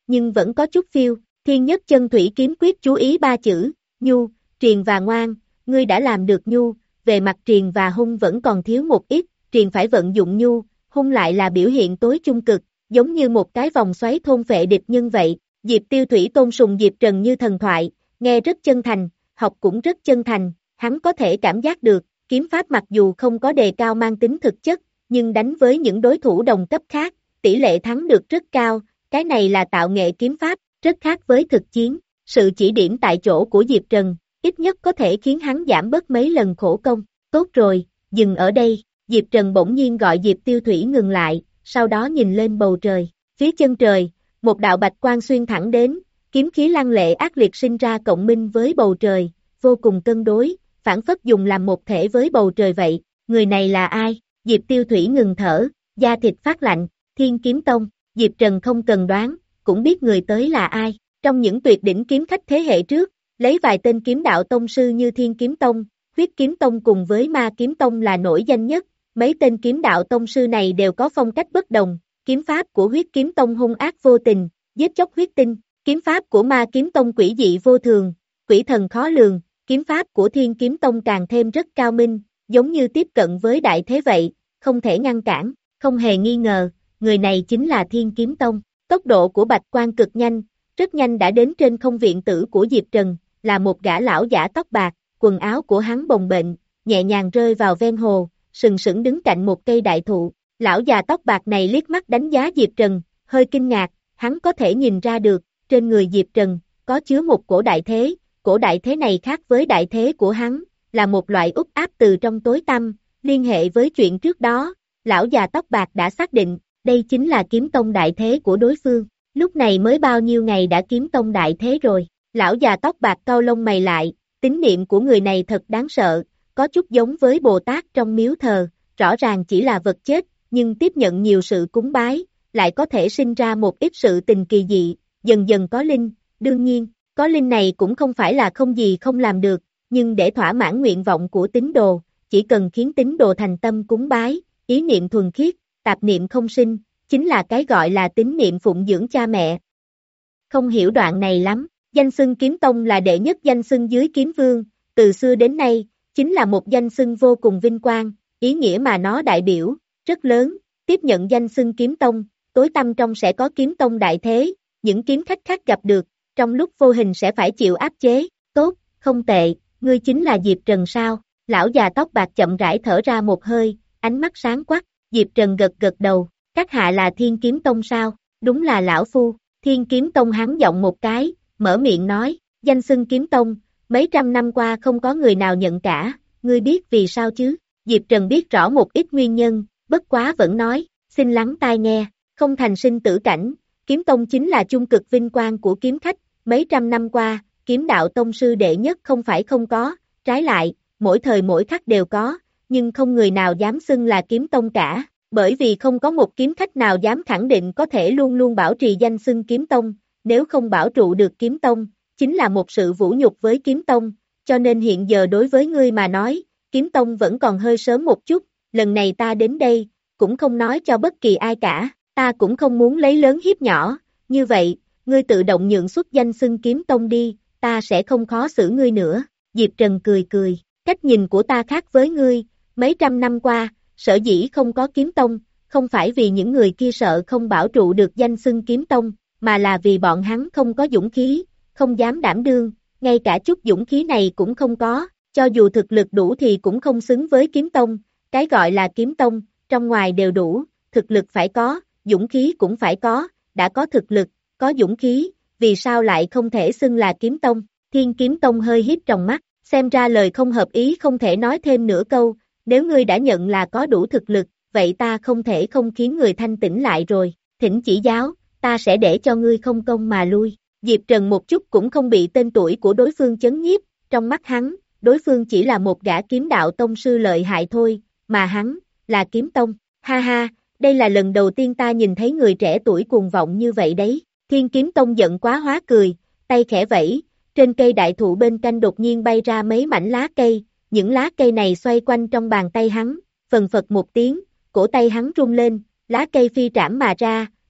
nhưng vẫn có chút phiêu. Thiên nhất chân thủy kiếm quyết chú ý ba chữ, nhu, triền và ngoan, ngươi đã làm được nhu, về mặt triền và hung vẫn còn thiếu một ít, triền phải vận dụng nhu, hung lại là biểu hiện tối trung cực, giống như một cái vòng xoáy thôn phệ địch nhân vậy. Diệp Tiêu Thủy tôn sùng Diệp Trần như thần thoại, nghe rất chân thành, học cũng rất chân thành, hắn có thể cảm giác được, kiếm pháp mặc dù không có đề cao mang tính thực chất, nhưng đánh với những đối thủ đồng cấp khác, tỷ lệ thắng được rất cao, cái này là tạo nghệ kiếm pháp, rất khác với thực chiến. Sự chỉ điểm tại chỗ của Diệp Trần, ít nhất có thể khiến hắn giảm bớt mấy lần khổ công. Tốt rồi, dừng ở đây, Diệp Trần bỗng nhiên gọi Diệp Tiêu Thủy ngừng lại, sau đó nhìn lên bầu trời, phía chân trời, một đạo bạch quang xuyên thẳng đến, kiếm khí lăng lệ ác liệt sinh ra cộng minh với bầu trời, vô cùng cân đối, phản phất dùng làm một thể với bầu trời vậy. Người này là ai? Diệp Tiêu Thủy ngừng thở, da thịt phát lạnh, Thiên Kiếm Tông. Diệp Trần không cần đoán, cũng biết người tới là ai. Trong những tuyệt đỉnh kiếm khách thế hệ trước, lấy vài tên kiếm đạo tông sư như Thiên Kiếm Tông, Huyết Kiếm Tông cùng với Ma Kiếm Tông là nổi danh nhất. Mấy tên kiếm đạo tông sư này đều có phong cách bất đồng. Kiếm pháp của Huyết Kiếm Tông hung ác vô tình, giết chóc huyết tinh. Kiếm pháp của Ma Kiếm Tông quỷ dị vô thường, quỷ thần khó lường. Kiếm pháp của Thiên Kiếm Tông càng thêm rất cao minh, giống như tiếp cận với đại thế vậy, không thể ngăn cản. Không hề nghi ngờ, người này chính là Thiên Kiếm Tông. Tốc độ của bạch quang cực nhanh, rất nhanh đã đến trên không viện tử của Diệp Trần, là một gã lão giả tóc bạc, quần áo của hắn bồng bềnh, nhẹ nhàng rơi vào ven hồ, sừng sững đứng cạnh một cây đại thụ. Lão già tóc bạc này liếc mắt đánh giá Diệp Trần, hơi kinh ngạc, hắn có thể nhìn ra được, trên người Diệp Trần, có chứa một cổ đại thế, cổ đại thế này khác với đại thế của hắn, là một loại úp áp từ trong tối tăm, liên hệ với chuyện trước đó, lão già tóc bạc đã xác định, đây chính là kiếm tông đại thế của đối phương, lúc này mới bao nhiêu ngày đã kiếm tông đại thế rồi. Lão già tóc bạc cau lông mày lại, tín niệm của người này thật đáng sợ, có chút giống với Bồ Tát trong miếu thờ, rõ ràng chỉ là vật chết, nhưng tiếp nhận nhiều sự cúng bái, lại có thể sinh ra một ít sự tình kỳ dị, dần dần có linh, đương nhiên, có linh này cũng không phải là không gì không làm được, nhưng để thỏa mãn nguyện vọng của tín đồ, chỉ cần khiến tín đồ thành tâm cúng bái, ý niệm thuần khiết, tạp niệm không sinh, chính là cái gọi là tín niệm phụng dưỡng cha mẹ. Không hiểu đoạn này lắm, danh xưng kiếm tông là đệ nhất danh xưng dưới kiếm vương, từ xưa đến nay, chính là một danh xưng vô cùng vinh quang, ý nghĩa mà nó đại biểu, rất lớn, tiếp nhận danh xưng kiếm tông, tối tâm trong sẽ có kiếm tông đại thế, những kiếm khách khác gặp được, trong lúc vô hình sẽ phải chịu áp chế. Tốt, không tệ, ngươi chính là Diệp Trần sao? Lão già tóc bạc chậm rãi thở ra một hơi, ánh mắt sáng quắc. Diệp Trần gật gật đầu, các hạ là Thiên Kiếm Tông sao? Đúng là lão phu. Thiên Kiếm Tông hắn giọng một cái, mở miệng nói, danh xưng Kiếm Tông, mấy trăm năm qua không có người nào nhận cả, ngươi biết vì sao chứ? Diệp Trần biết rõ một ít nguyên nhân, bất quá vẫn nói, xin lắng tai nghe, không thành sinh tử cảnh, Kiếm Tông chính là chung cực vinh quang của kiếm khách, mấy trăm năm qua, kiếm đạo tông sư đệ nhất không phải không có, trái lại, mỗi thời mỗi khắc đều có, nhưng không người nào dám xưng là kiếm tông cả, bởi vì không có một kiếm khách nào dám khẳng định có thể luôn luôn bảo trì danh xưng kiếm tông, nếu không bảo trụ được kiếm tông, chính là một sự vũ nhục với kiếm tông, cho nên hiện giờ đối với ngươi mà nói, kiếm tông vẫn còn hơi sớm một chút, lần này ta đến đây, cũng không nói cho bất kỳ ai cả, ta cũng không muốn lấy lớn hiếp nhỏ, như vậy, ngươi tự động nhượng xuất danh xưng kiếm tông đi, ta sẽ không khó xử ngươi nữa. Diệp Trần cười cười, cách nhìn của ta khác với ngươi, mấy trăm năm qua, sở dĩ không có kiếm tông, không phải vì những người kia sợ không bảo trụ được danh xưng kiếm tông, mà là vì bọn hắn không có dũng khí, không dám đảm đương, ngay cả chút dũng khí này cũng không có, cho dù thực lực đủ thì cũng không xứng với kiếm tông, cái gọi là kiếm tông, trong ngoài đều đủ, thực lực phải có, dũng khí cũng phải có, đã có thực lực, có dũng khí, vì sao lại không thể xưng là kiếm tông? Thiên Kiếm Tông hơi híp trong mắt, xem ra lời không hợp ý không thể nói thêm nửa câu, nếu ngươi đã nhận là có đủ thực lực, vậy ta không thể không khiến người thanh tĩnh lại rồi, thỉnh chỉ giáo, ta sẽ để cho ngươi không công mà lui. Diệp Trần một chút cũng không bị tên tuổi của đối phương chấn nhiếp, trong mắt hắn, đối phương chỉ là một gã kiếm đạo tông sư lợi hại thôi, mà hắn, là kiếm tông, ha ha, đây là lần đầu tiên ta nhìn thấy người trẻ tuổi cuồng vọng như vậy đấy. Thiên Kiếm Tông giận quá hóa cười, tay khẽ vẫy, trên cây đại thụ bên cạnh đột nhiên bay ra mấy mảnh lá cây, những lá cây này xoay quanh trong bàn tay hắn, phần phật một tiếng, cổ tay hắn rung lên, lá cây phi trảm mà ra,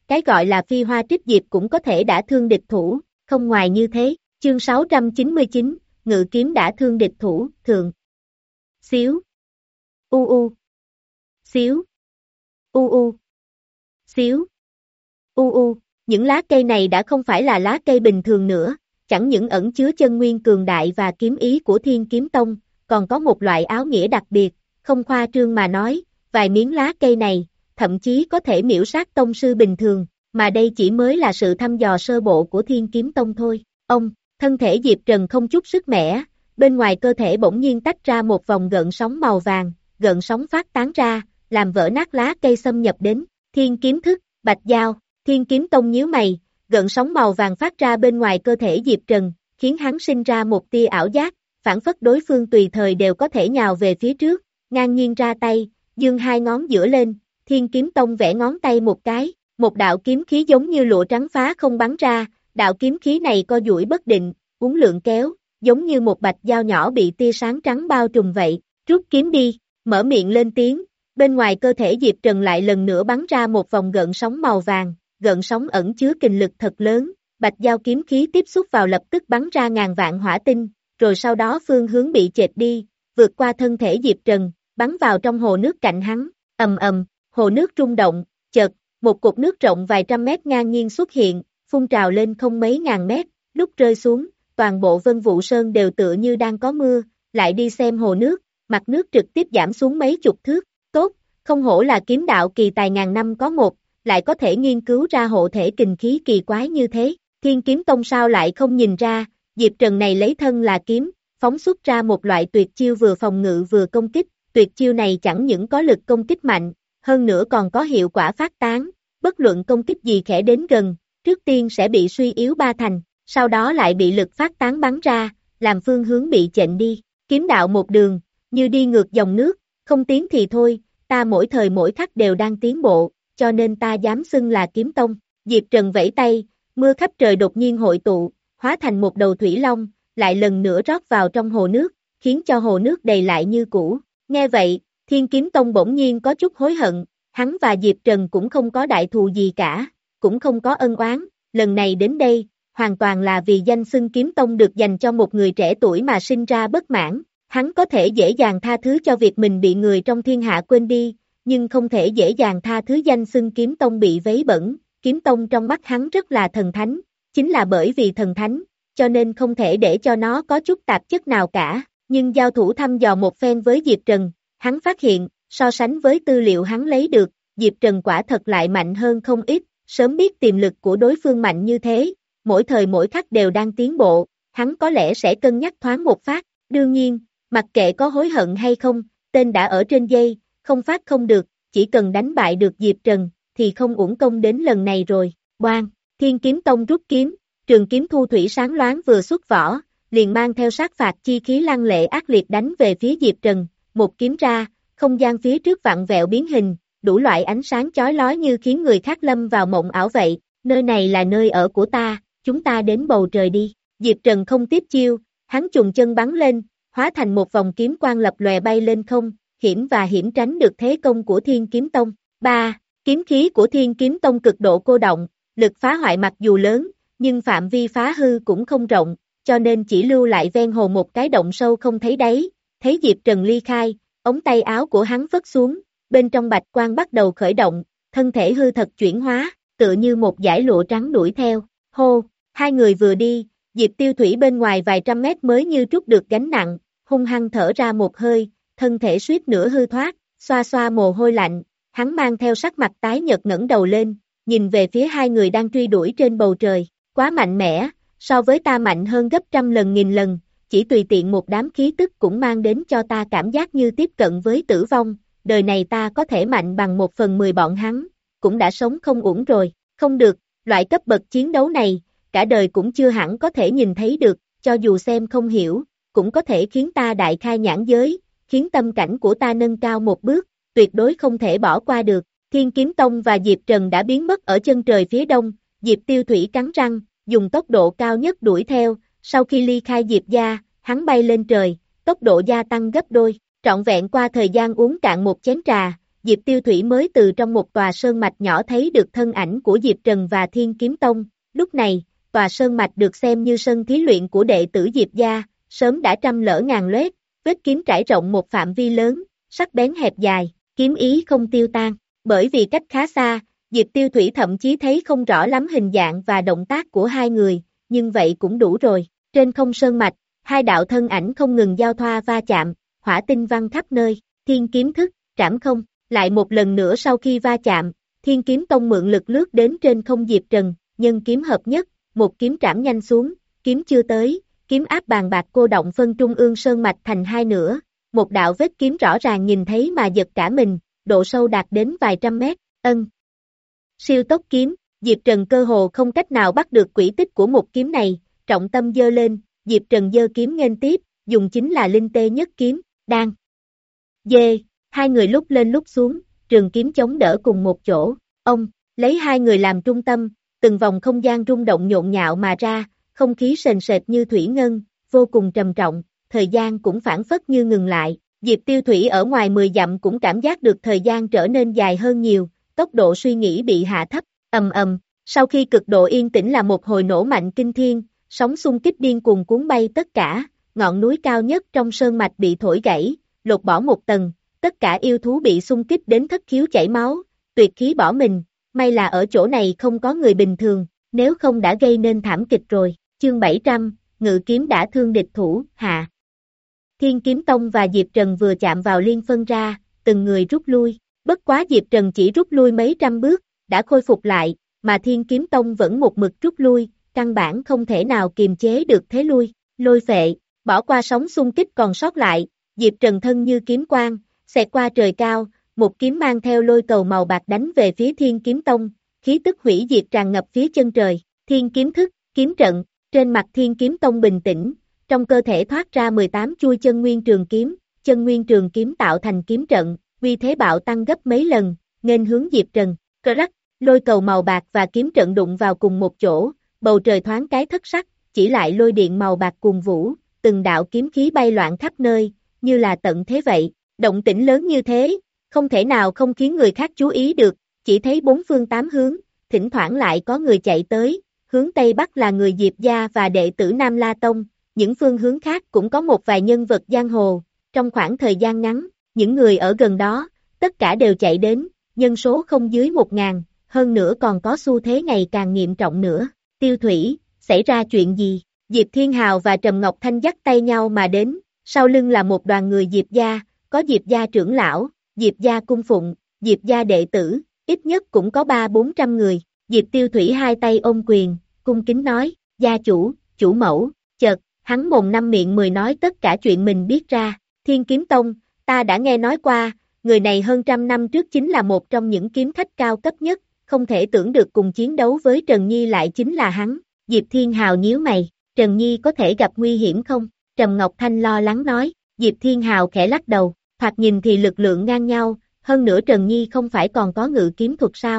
cái gọi là phi hoa trích diệp cũng có thể đả thương địch thủ, không ngoài như thế. Chương sáu trăm chín mươi chín, ngự kiếm đả thương địch thủ, thường. Xíu. U u. Xíu. U u. Xíu. U u. Những lá cây này đã không phải là lá cây bình thường nữa, chẳng những ẩn chứa chân nguyên cường đại và kiếm ý của Thiên Kiếm Tông, còn có một loại áo nghĩa đặc biệt, không khoa trương mà nói, vài miếng lá cây này, thậm chí có thể miễu sát tông sư bình thường, mà đây chỉ mới là sự thăm dò sơ bộ của Thiên Kiếm Tông thôi. Ông, thân thể Diệp Trần không chút sức mẻ, bên ngoài cơ thể bỗng nhiên tách ra một vòng gợn sóng màu vàng, gợn sóng phát tán ra, làm vỡ nát lá cây xâm nhập đến, Thiên Kiếm Thức, Bạch Dao. Thiên Kiếm Tông nhíu mày, gợn sóng màu vàng phát ra bên ngoài cơ thể Diệp Trần, khiến hắn sinh ra một tia ảo giác, phản phất đối phương tùy thời đều có thể nhào về phía trước, ngang nhiên ra tay, giương hai ngón giữa lên, Thiên Kiếm Tông vẽ ngón tay một cái, một đạo kiếm khí giống như lụa trắng phá không bắn ra, đạo kiếm khí này co duỗi bất định, uốn lượn kéo, giống như một bạch dao nhỏ bị tia sáng trắng bao trùm vậy, rút kiếm đi, mở miệng lên tiếng, bên ngoài cơ thể Diệp Trần lại lần nữa bắn ra một vòng gợn sóng màu vàng. Gợn sóng ẩn chứa kình lực thật lớn, bạch dao kiếm khí tiếp xúc vào lập tức bắn ra ngàn vạn hỏa tinh, rồi sau đó phương hướng bị chệch đi, vượt qua thân thể Diệp Trần, bắn vào trong hồ nước cạnh hắn, ầm ầm, hồ nước rung động, chợt, một cột nước rộng vài trăm mét ngang nhiên xuất hiện, phun trào lên không mấy ngàn mét, lúc rơi xuống, toàn bộ Vân Vũ Sơn đều tựa như đang có mưa, lại đi xem hồ nước, mặt nước trực tiếp giảm xuống mấy chục thước, tốt, không hổ là kiếm đạo kỳ tài ngàn năm có một, lại có thể nghiên cứu ra hộ thể kình khí kỳ quái như thế, Thiên Kiếm Tông sao lại không nhìn ra, Diệp Trần này lấy thân là kiếm, phóng xuất ra một loại tuyệt chiêu vừa phòng ngự vừa công kích, tuyệt chiêu này chẳng những có lực công kích mạnh, hơn nữa còn có hiệu quả phát tán, bất luận công kích gì khẽ đến gần, trước tiên sẽ bị suy yếu ba thành, sau đó lại bị lực phát tán bắn ra, làm phương hướng bị chệch đi, kiếm đạo một đường, như đi ngược dòng nước, không tiến thì thôi, ta mỗi thời mỗi khắc đều đang tiến bộ, cho nên ta dám xưng là kiếm tông. Diệp Trần vẫy tay, mưa khắp trời đột nhiên hội tụ, hóa thành một đầu thủy long, lại lần nữa rót vào trong hồ nước, khiến cho hồ nước đầy lại như cũ. Nghe vậy, Thiên Kiếm Tông bỗng nhiên có chút hối hận, hắn và Diệp Trần cũng không có đại thù gì cả, cũng không có ân oán, lần này đến đây, hoàn toàn là vì danh xưng Kiếm Tông được dành cho một người trẻ tuổi mà sinh ra bất mãn, hắn có thể dễ dàng tha thứ cho việc mình bị người trong thiên hạ quên đi, nhưng không thể dễ dàng tha thứ danh xưng Kiếm Tông bị vấy bẩn, Kiếm Tông trong mắt hắn rất là thần thánh, chính là bởi vì thần thánh, cho nên không thể để cho nó có chút tạp chất nào cả, nhưng giao thủ thăm dò một phen với Diệp Trần, hắn phát hiện, so sánh với tư liệu hắn lấy được, Diệp Trần quả thật lại mạnh hơn không ít, sớm biết tiềm lực của đối phương mạnh như thế, mỗi thời mỗi khắc đều đang tiến bộ, hắn có lẽ sẽ cân nhắc thoáng một phát, đương nhiên, mặc kệ có hối hận hay không, tên đã ở trên dây, không phát không được, chỉ cần đánh bại được Diệp Trần, thì không uổng công đến lần này rồi, Boang, Thiên Kiếm Tông rút kiếm, trường kiếm thu thủy sáng loáng vừa xuất vỏ, liền mang theo sát phạt chi khí lăng lệ ác liệt đánh về phía Diệp Trần, một kiếm ra, không gian phía trước vặn vẹo biến hình, đủ loại ánh sáng chói lói như khiến người khác lâm vào mộng ảo vậy, nơi này là nơi ở của ta, chúng ta đến bầu trời đi, Diệp Trần không tiếp chiêu, hắn trùng chân bắn lên, hóa thành một vòng kiếm quang lập lòe bay lên không, hiểm và hiểm tránh được thế công của Thiên Kiếm Tông. ba. Kiếm khí của Thiên Kiếm Tông cực độ cô động, lực phá hoại mặc dù lớn, nhưng phạm vi phá hư cũng không rộng, cho nên chỉ lưu lại ven hồ một cái động sâu không thấy đáy. Thấy Diệp Trần ly khai, ống tay áo của hắn phất xuống, bên trong bạch quang bắt đầu khởi động, thân thể hư thật chuyển hóa, tựa như một dải lụa trắng đuổi theo. Hô, hai người vừa đi, Diệp Tiêu Thủy bên ngoài vài trăm mét mới như trút được gánh nặng, hung hăng thở ra một hơi, thân thể suýt nửa hư thoát, xoa xoa mồ hôi lạnh, hắn mang theo sắc mặt tái nhợt ngẩng đầu lên, nhìn về phía hai người đang truy đuổi trên bầu trời, quá mạnh mẽ, so với ta mạnh hơn gấp trăm lần nghìn lần, chỉ tùy tiện một đám khí tức cũng mang đến cho ta cảm giác như tiếp cận với tử vong, đời này ta có thể mạnh bằng một phần mười bọn hắn, cũng đã sống không uổng rồi, không được, loại cấp bậc chiến đấu này, cả đời cũng chưa hẳn có thể nhìn thấy được, cho dù xem không hiểu, cũng có thể khiến ta đại khai nhãn giới, khiến tâm cảnh của ta nâng cao một bước, tuyệt đối không thể bỏ qua được. Thiên Kiếm Tông và Diệp Trần đã biến mất ở chân trời phía đông, Diệp Tiêu Thủy cắn răng, dùng tốc độ cao nhất đuổi theo, sau khi ly khai Diệp gia, hắn bay lên trời, tốc độ gia tăng gấp đôi, trọn vẹn qua thời gian uống cạn một chén trà, Diệp Tiêu Thủy mới từ trong một tòa sơn mạch nhỏ thấy được thân ảnh của Diệp Trần và Thiên Kiếm Tông. Lúc này, tòa sơn mạch được xem như sân thí luyện của đệ tử Diệp gia, sớm đã trăm lỡ ngàn loét, vết kiếm trải rộng một phạm vi lớn, sắc bén hẹp dài, kiếm ý không tiêu tan. Bởi vì cách khá xa, Diệp Tiêu Thủy thậm chí thấy không rõ lắm hình dạng và động tác của hai người, nhưng vậy cũng đủ rồi. Trên không sơn mạch, hai đạo thân ảnh không ngừng giao thoa va chạm, hỏa tinh văng khắp nơi, thiên kiếm thức, trảm không. Lại một lần nữa sau khi va chạm, Thiên Kiếm Tông mượn lực lướt đến trên không Diệp Trần, nhân kiếm hợp nhất, một kiếm trảm nhanh xuống, kiếm chưa tới, kiếm áp bàn bạc cô động phân trung ương sơn mạch thành hai nửa, một đạo vết kiếm rõ ràng nhìn thấy mà giật cả mình, độ sâu đạt đến vài trăm mét, ân. Siêu tốc kiếm, Diệp Trần cơ hồ không cách nào bắt được quỹ tích của một kiếm này, trọng tâm dơ lên, Diệp Trần dơ kiếm nghênh tiếp, dùng chính là linh tê nhất kiếm, đang. Dê. Hai người lúc lên lúc xuống, trường kiếm chống đỡ cùng một chỗ, ông, lấy hai người làm trung tâm, từng vòng không gian rung động nhộn nhạo mà ra, không khí sền sệt như thủy ngân, vô cùng trầm trọng, thời gian cũng phản phất như ngừng lại, Diệp Tiêu Thủy ở ngoài mười dặm cũng cảm giác được thời gian trở nên dài hơn nhiều, tốc độ suy nghĩ bị hạ thấp, ầm ầm, sau khi cực độ yên tĩnh là một hồi nổ mạnh kinh thiên, sóng xung kích điên cuồng cuốn bay tất cả, ngọn núi cao nhất trong sơn mạch bị thổi gãy, lột bỏ một tầng. Tất cả yêu thú bị xung kích đến thất khiếu chảy máu, tuyệt khí bỏ mình, may là ở chỗ này không có người bình thường, nếu không đã gây nên thảm kịch rồi. Chương bảy trăm, ngự kiếm đã thương địch thủ, hạ. Thiên Kiếm Tông và Diệp Trần vừa chạm vào liên phân ra, từng người rút lui, bất quá Diệp Trần chỉ rút lui mấy trăm bước, đã khôi phục lại, mà Thiên Kiếm Tông vẫn một mực rút lui, căn bản không thể nào kiềm chế được thế lui, lôi phệ, bỏ qua sóng xung kích còn sót lại, Diệp Trần thân như kiếm quang, xẹt qua trời cao, một kiếm mang theo lôi cầu màu bạc đánh về phía Thiên Kiếm Tông, khí tức hủy diệt tràn ngập phía chân trời, Thiên Kiếm Thức, kiếm trận, trên mặt Thiên Kiếm Tông bình tĩnh, trong cơ thể thoát ra mười tám chuôi chân nguyên trường kiếm, chân nguyên trường kiếm tạo thành kiếm trận, uy thế bạo tăng gấp mấy lần, nghênh hướng Diệp Trần, cơ rắc, lôi cầu màu bạc và kiếm trận đụng vào cùng một chỗ, bầu trời thoáng cái thất sắc, chỉ lại lôi điện màu bạc cuồng vũ, từng đạo kiếm khí bay loạn khắp nơi, như là tận thế vậy. Động tĩnh lớn như thế, không thể nào không khiến người khác chú ý được, chỉ thấy bốn phương tám hướng, thỉnh thoảng lại có người chạy tới, hướng Tây Bắc là người Diệp gia và đệ tử Nam La Tông, những phương hướng khác cũng có một vài nhân vật giang hồ, trong khoảng thời gian ngắn, những người ở gần đó, tất cả đều chạy đến, nhân số không dưới một ngàn, hơn nữa còn có xu thế ngày càng nghiêm trọng nữa. Tiêu Thủy, xảy ra chuyện gì? Diệp Thiên Hào và Trầm Ngọc Thanh dắt tay nhau mà đến, sau lưng là một đoàn người Diệp gia, có Diệp gia trưởng lão, Diệp gia cung phụng, Diệp gia đệ tử, ít nhất cũng có ba bốn trăm người. Diệp Tiêu Thủy hai tay ôm quyền, cung kính nói, gia chủ, chủ mẫu, chợt, hắn mồm năm miệng mười nói tất cả chuyện mình biết ra. Thiên Kiếm Tông, ta đã nghe nói qua, người này hơn trăm năm trước chính là một trong những kiếm khách cao cấp nhất, không thể tưởng được cùng chiến đấu với Trần Nhi lại chính là hắn. Diệp Thiên Hào nhíu mày, Trần Nhi có thể gặp nguy hiểm không? Trầm Ngọc Thanh lo lắng nói, Diệp Thiên Hào khẽ lắc đầu, thoạt nhìn thì lực lượng ngang nhau, hơn nữa Trần Nhi không phải còn có ngự kiếm thuật sao?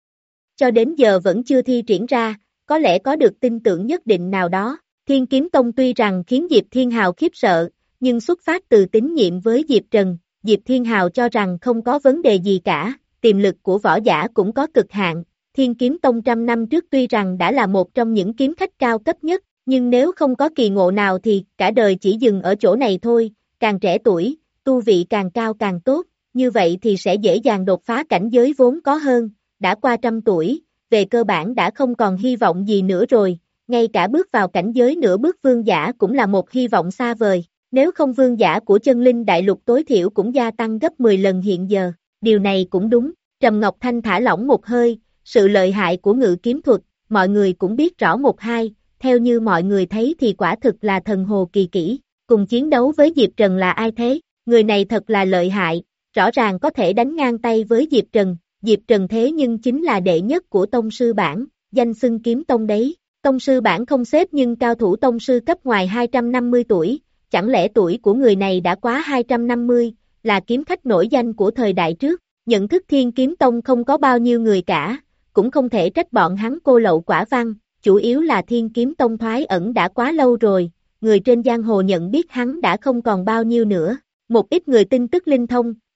Cho đến giờ vẫn chưa thi triển ra, có lẽ có được tin tưởng nhất định nào đó. Thiên Kiếm Tông tuy rằng khiến Diệp Thiên Hào khiếp sợ, nhưng xuất phát từ tín nhiệm với Diệp Trần, Diệp Thiên Hào cho rằng không có vấn đề gì cả, tiềm lực của võ giả cũng có cực hạn. Thiên Kiếm Tông trăm năm trước tuy rằng đã là một trong những kiếm khách cao cấp nhất, nhưng nếu không có kỳ ngộ nào thì cả đời chỉ dừng ở chỗ này thôi, càng trẻ tuổi, tu vị càng cao càng tốt, như vậy thì sẽ dễ dàng đột phá cảnh giới vốn có hơn, đã qua trăm tuổi, về cơ bản đã không còn hy vọng gì nữa rồi, ngay cả bước vào cảnh giới nửa bước vương giả cũng là một hy vọng xa vời, nếu không vương giả của chân linh đại lục tối thiểu cũng gia tăng gấp mười lần hiện giờ, điều này cũng đúng. Trầm Ngọc Thanh thả lỏng một hơi, sự lợi hại của ngự kiếm thuật, mọi người cũng biết rõ một hai, theo như mọi người thấy thì quả thực là thần hồ kỳ kỹ, cùng chiến đấu với Diệp Trần là ai thế, người này thật là lợi hại, rõ ràng có thể đánh ngang tay với Diệp Trần, Diệp Trần thế nhưng chính là đệ nhất của tông sư bảng, danh xưng kiếm tông đấy, tông sư bảng không xếp nhưng cao thủ tông sư cấp ngoài hai trăm năm mươi tuổi, chẳng lẽ tuổi của người này đã quá hai trăm năm mươi, là kiếm khách nổi danh của thời đại trước, nhận thức Thiên Kiếm Tông không có bao nhiêu người cả, cũng không thể trách bọn hắn cô lậu quả văn, chủ yếu là Thiên Kiếm Tông thoái ẩn đã quá lâu rồi, người trên giang hồ nhận biết hắn đã không còn bao nhiêu nữa, một ít người tin tức linh thông,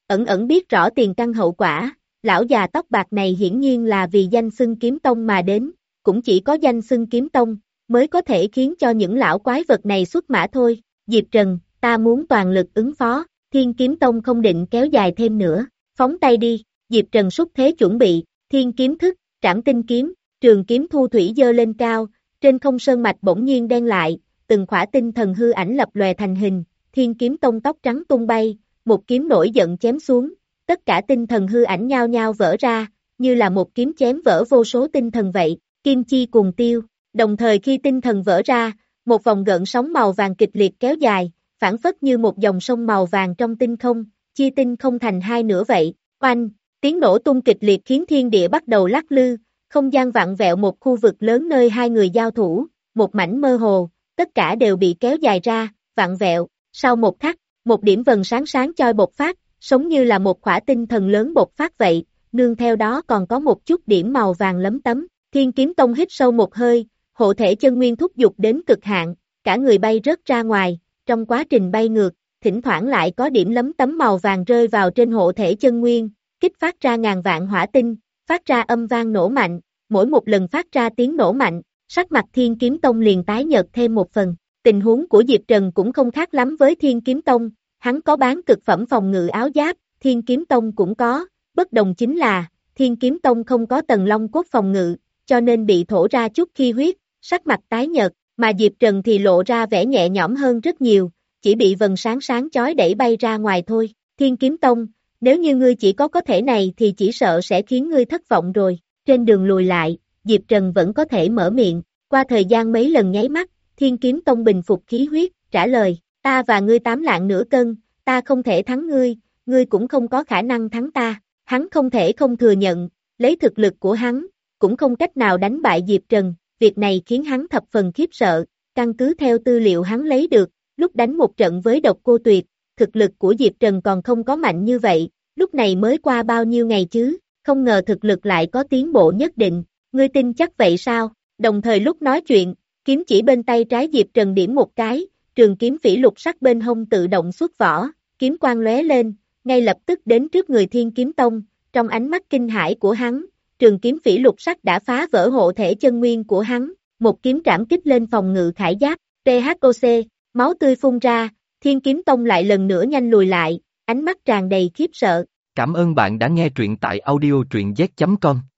ẩn ẩn biết rõ tiền căn hậu quả, lão già tóc bạc này hiển nhiên là vì danh xưng kiếm tông mà đến, cũng chỉ có danh xưng kiếm tông, mới có thể khiến cho những lão quái vật này xuất mã thôi. Diệp Trần, ta muốn toàn lực ứng phó, Thiên Kiếm Tông không định kéo dài thêm nữa, phóng tay đi. Diệp Trần xúc thế chuẩn bị, thiên kiếm thức, trảm tinh kiếm, trường kiếm thu thủy dơ lên cao, trên không sơn mạch bỗng nhiên đen lại, từng khỏa tinh thần hư ảnh lập lòe thành hình, Thiên Kiếm Tông tóc trắng tung bay, một kiếm nổi giận chém xuống, tất cả tinh thần hư ảnh nhao nhao vỡ ra, như là một kiếm chém vỡ vô số tinh thần vậy, kim chi cùng tiêu, đồng thời khi tinh thần vỡ ra, một vòng gợn sóng màu vàng kịch liệt kéo dài, phản phất như một dòng sông màu vàng trong tinh không, chia tinh không thành hai nửa vậy, oanh, tiếng nổ tung kịch liệt khiến thiên địa bắt đầu lắc lư, không gian vặn vẹo một khu vực lớn nơi hai người giao thủ, một mảnh mơ hồ, tất cả đều bị kéo dài ra, vặn vẹo, sau một khắc, một điểm vần sáng sáng choi bộc phát, giống như là một khỏa tinh thần lớn bộc phát vậy, nương theo đó còn có một chút điểm màu vàng lấm tấm, Thiên Kiếm Tông hít sâu một hơi, hộ thể chân nguyên thúc dục đến cực hạn, cả người bay rớt ra ngoài, trong quá trình bay ngược, thỉnh thoảng lại có điểm lấm tấm màu vàng rơi vào trên hộ thể chân nguyên, kích phát ra ngàn vạn hỏa tinh, phát ra âm vang nổ mạnh, mỗi một lần phát ra tiếng nổ mạnh, sắc mặt Thiên Kiếm Tông liền tái nhợt thêm một phần. Tình huống của Diệp Trần cũng không khác lắm với Thiên Kiếm Tông, hắn có bán cực phẩm phòng ngự áo giáp, Thiên Kiếm Tông cũng có, bất đồng chính là, Thiên Kiếm Tông không có tầng long cốt phòng ngự, cho nên bị thổ ra chút khí huyết, sắc mặt tái nhợt, mà Diệp Trần thì lộ ra vẻ nhẹ nhõm hơn rất nhiều, chỉ bị vần sáng sáng chói đẩy bay ra ngoài thôi. Thiên Kiếm Tông, nếu như ngươi chỉ có có thể này thì chỉ sợ sẽ khiến ngươi thất vọng rồi. Trên đường lùi lại, Diệp Trần vẫn có thể mở miệng, qua thời gian mấy lần nháy mắt, Thiên Kiếm Tông bình phục khí huyết, trả lời, ta và ngươi tám lạng nửa cân, ta không thể thắng ngươi, ngươi cũng không có khả năng thắng ta. Hắn không thể không thừa nhận, lấy thực lực của hắn, cũng không cách nào đánh bại Diệp Trần, việc này khiến hắn thập phần khiếp sợ, căn cứ theo tư liệu hắn lấy được, lúc đánh một trận với Độc Cô Tuyệt, thực lực của Diệp Trần còn không có mạnh như vậy, lúc này mới qua bao nhiêu ngày chứ, không ngờ thực lực lại có tiến bộ nhất định, ngươi tin chắc vậy sao? Đồng thời lúc nói chuyện, kiếm chỉ bên tay trái Diệp Trần điểm một cái, trường kiếm phỉ lục sắc bên hông tự động xuất vỏ, kiếm quang lóe lên, ngay lập tức đến trước người Thiên Kiếm Tông, trong ánh mắt kinh hãi của hắn, trường kiếm phỉ lục sắc đã phá vỡ hộ thể chân nguyên của hắn, một kiếm trảm kích lên phòng ngự khải giáp, tê hát o xê, máu tươi phun ra, Thiên Kiếm Tông lại lần nữa nhanh lùi lại, ánh mắt tràn đầy khiếp sợ. Cảm ơn bạn đã nghe truyện tại audio truyện z chấm com.